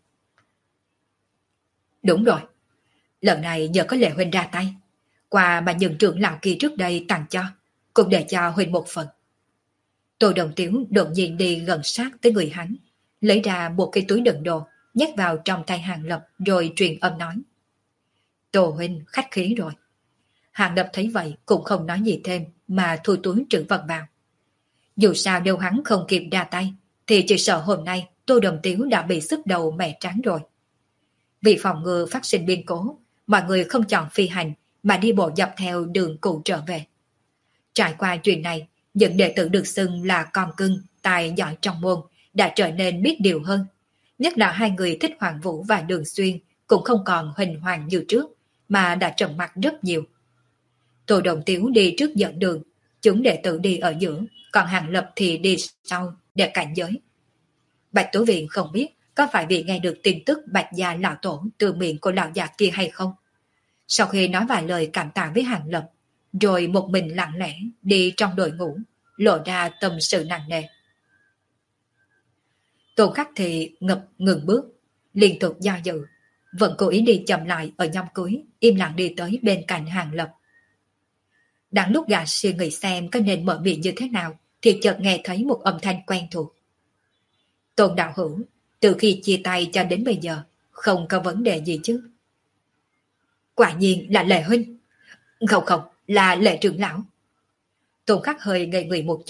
Đúng rồi, lần này nhờ có Lệ huynh ra tay, quà mà những trưởng lão kia trước đây tặng cho, cũng để cho huynh một phần. Tô Đồng Tiếu đột nhiên đi gần sát tới người hắn, lấy ra một cái túi đựng đồ, nhét vào trong tay Hàng Lập rồi truyền âm nói. Tô huynh khách khí rồi. Hàng Lập thấy vậy cũng không nói gì thêm mà thu túi trữ vật vào. Dù sao nếu hắn không kịp ra tay, thì chỉ sợ hôm nay Tô Đồng Tiếu đã bị sức đầu mẹ trắng rồi. Vì phòng ngừa phát sinh biến cố, mọi người không chọn phi hành mà đi bộ dọc theo đường cũ trở về. Trải qua chuyện này, những đệ tử được xưng là con cưng, tài giỏi trong môn đã trở nên biết điều hơn. Nhất là hai người thích Hoàng Vũ và Đường Xuyên cũng không còn huỳnh hoàng như trước, mà đã trầm mặt rất nhiều. Tô Đồng Tiếu đi trước dẫn đường, chúng đệ tử đi ở giữa, còn Hàng Lập thì đi sau để cảnh giới. Bạch Tố Viện không biết có phải vì nghe được tin tức Bạch gia lão tổ từ miệng của lão già kia hay không. Sau khi nói vài lời cảm tạ với Hàng Lập, rồi một mình lặng lẽ đi trong đội ngũ, lộ ra tâm sự nặng nề. Tôn Khắc thì ngừng bước, liên tục do dự, vẫn cố ý đi chậm lại ở nhóm cuối, im lặng đi tới bên cạnh Hàng Lập. Đang lúc gã suy nghĩ xem có nên mở miệng như thế nào, thì chợt nghe thấy một âm thanh quen thuộc. Tôn đạo hữu, từ khi chia tay cho đến bây giờ, không có vấn đề gì chứ? Quả nhiên là Lệ huynh. Không, là Lệ trưởng lão. Tôn Khắc hơi ngây người một chút,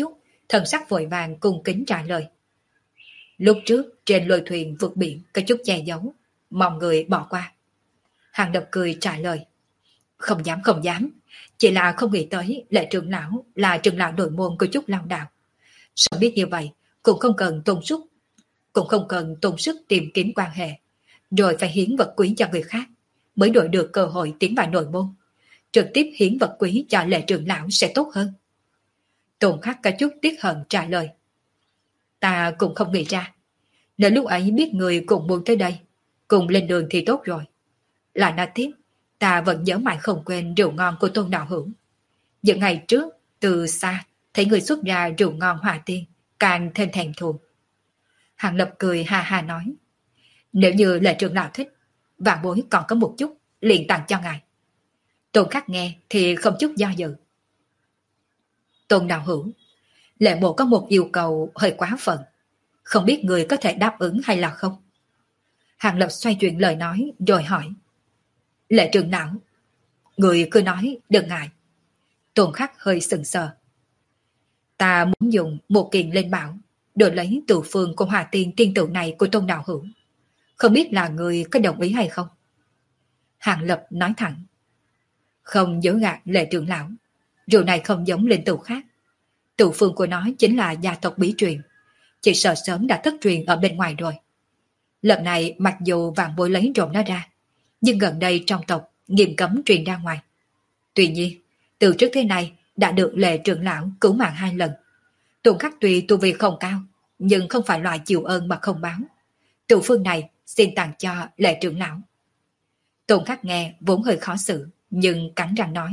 thần sắc vội vàng cung kính trả lời. Lúc trước trên lôi thuyền vượt biển có chút che giấu, mong người bỏ qua. Hàng Lập cười trả lời. Không dám không dám, chỉ là không nghĩ tới Lệ trưởng lão là trưởng lão nội môn của chút lao đạo. Sao biết như vậy cũng không cần tốn sức tìm kiếm quan hệ, rồi phải hiến vật quý cho người khác mới đổi được cơ hội tiến vào nội môn. Trực tiếp hiến vật quý cho Lệ trưởng lão sẽ tốt hơn. Tôn Khắc có chút tiếc hận trả lời. Ta cũng không nghĩ ra, nếu lúc ấy biết người cũng muốn tới đây, cùng lên đường thì tốt rồi. Lại nói tiếp, ta vẫn nhớ mãi không quên rượu ngon của Tôn Đạo Hữu. Những ngày trước, từ xa, thấy người xuất ra rượu ngon hòa tiên, càng thêm thèm thuồng. Hàng Lập cười ha ha nói, nếu như Lệ trưởng lão thích, vạn bối còn có một chút, liền tặng cho ngài. Tôn Khắc nghe thì không chút do dự. Tôn Đạo Hữu, Lệ mộ có một yêu cầu hơi quá phận, không biết người có thể đáp ứng hay là không? Hàng Lập xoay chuyển lời nói rồi hỏi. Lệ trưởng lão, người cứ nói đừng ngại. Tôn Khắc hơi sừng sờ. Ta muốn dùng một kiện lên bảo, đổi lấy từ phương của Hòa Tiên tiên tử này của Tôn Đạo Hữu. Không biết là người có đồng ý hay không? Hàng Lập nói thẳng. Không dối gạt Lệ trưởng lão, rượu này không giống linh tù khác. Tự phương của nó chính là gia tộc bí truyền, chỉ sợ sớm đã thất truyền ở bên ngoài rồi. Lần này mặc dù vạn bối lấy trộm nó ra, nhưng gần đây trong tộc nghiêm cấm truyền ra ngoài. Tuy nhiên, từ trước thế này đã được Lệ trưởng lão cứu mạng 2 lần. Tôn Khắc tuy tu vi không cao, nhưng không phải loại chịu ơn mà không báo. Tự phương này xin tặng cho Lệ trưởng lão. Tôn Khắc nghe vốn hơi khó xử, nhưng cắn răng nói.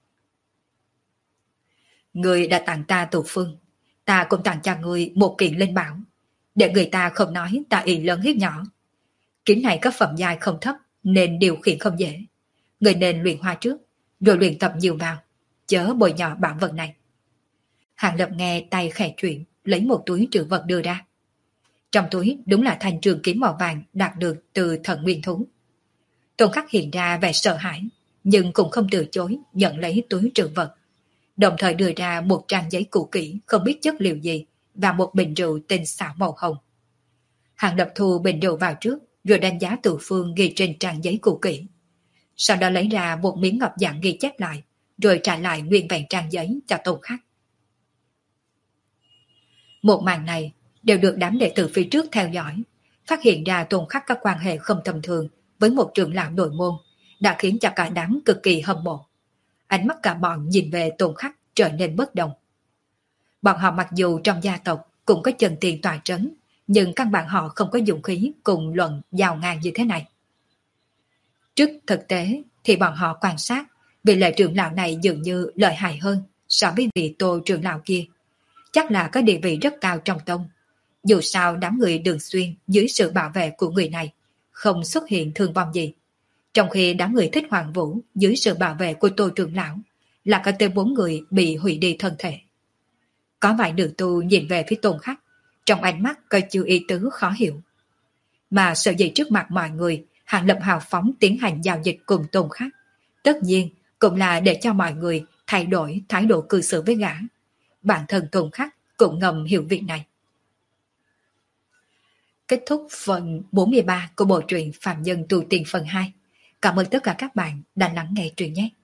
Người đã tặng ta tù phương, ta cũng tặng cho người một kiện linh bảo, để người ta không nói ta ỷ lớn hiếp nhỏ. Kiếm này có phẩm giai không thấp nên điều khiển không dễ. Người nên luyện hoa trước, rồi luyện tập nhiều vào, chớ bồi nhỏ bảo vật này. Hàng Lập nghe tay khẽ chuyển, lấy một túi trữ vật đưa ra. Trong túi đúng là thanh trường kiếm màu vàng đạt được từ thần nguyên thú. Tôn Khắc hiện ra vẻ sợ hãi, nhưng cũng không từ chối nhận lấy túi trữ vật. Đồng thời đưa ra một trang giấy cũ kỹ không biết chất liệu gì và một bình rượu tinh xảo màu hồng. Hàng Lập thu bình rượu vào trước, rồi đánh giá từ phương ghi trên trang giấy cũ kỹ. Sau đó lấy ra một miếng ngọc dạng ghi chép lại, rồi trả lại nguyên vẹn trang giấy cho Tôn Khắc. Một màn này đều được đám đệ tử phía trước theo dõi, phát hiện ra Tôn Khắc có quan hệ không tầm thường với một trưởng lão nội môn, đã khiến cho cả đám cực kỳ hâm mộ. Ánh mắt cả bọn nhìn về Tôn Khắc trở nên bất đồng. Bọn họ mặc dù trong gia tộc cũng có chân tiền tòa trấn, nhưng căn bản họ không có dũng khí cùng luận giàu ngang như thế này. Trước thực tế thì bọn họ quan sát, vị Lệ trưởng lão này dường như lợi hại hơn so với vị Tô trưởng lão kia. Chắc là có địa vị rất cao trong tông. Dù sao đám người Đường Xuyên dưới sự bảo vệ của người này không xuất hiện thương vong gì. Trong khi đám người Thích Hoàng Vũ dưới sự bảo vệ của Tô trưởng lão là có tới 4 người bị hủy đi thân thể. Có vài nữ tu nhìn về phía Tôn Khắc, trong ánh mắt có chứa ý tứ khó hiểu. Mà sợ gì trước mặt mọi người, Hàng Lập hào phóng tiến hành giao dịch cùng Tôn Khắc, tất nhiên cũng là để cho mọi người thay đổi thái độ cư xử với gã. Bản thân Tôn Khắc cũng ngầm hiểu việc này. Kết thúc phần 43 của bộ truyện Phạm Nhân Tu Tiên phần 2. Cảm ơn tất cả các bạn đã lắng nghe truyện nhé.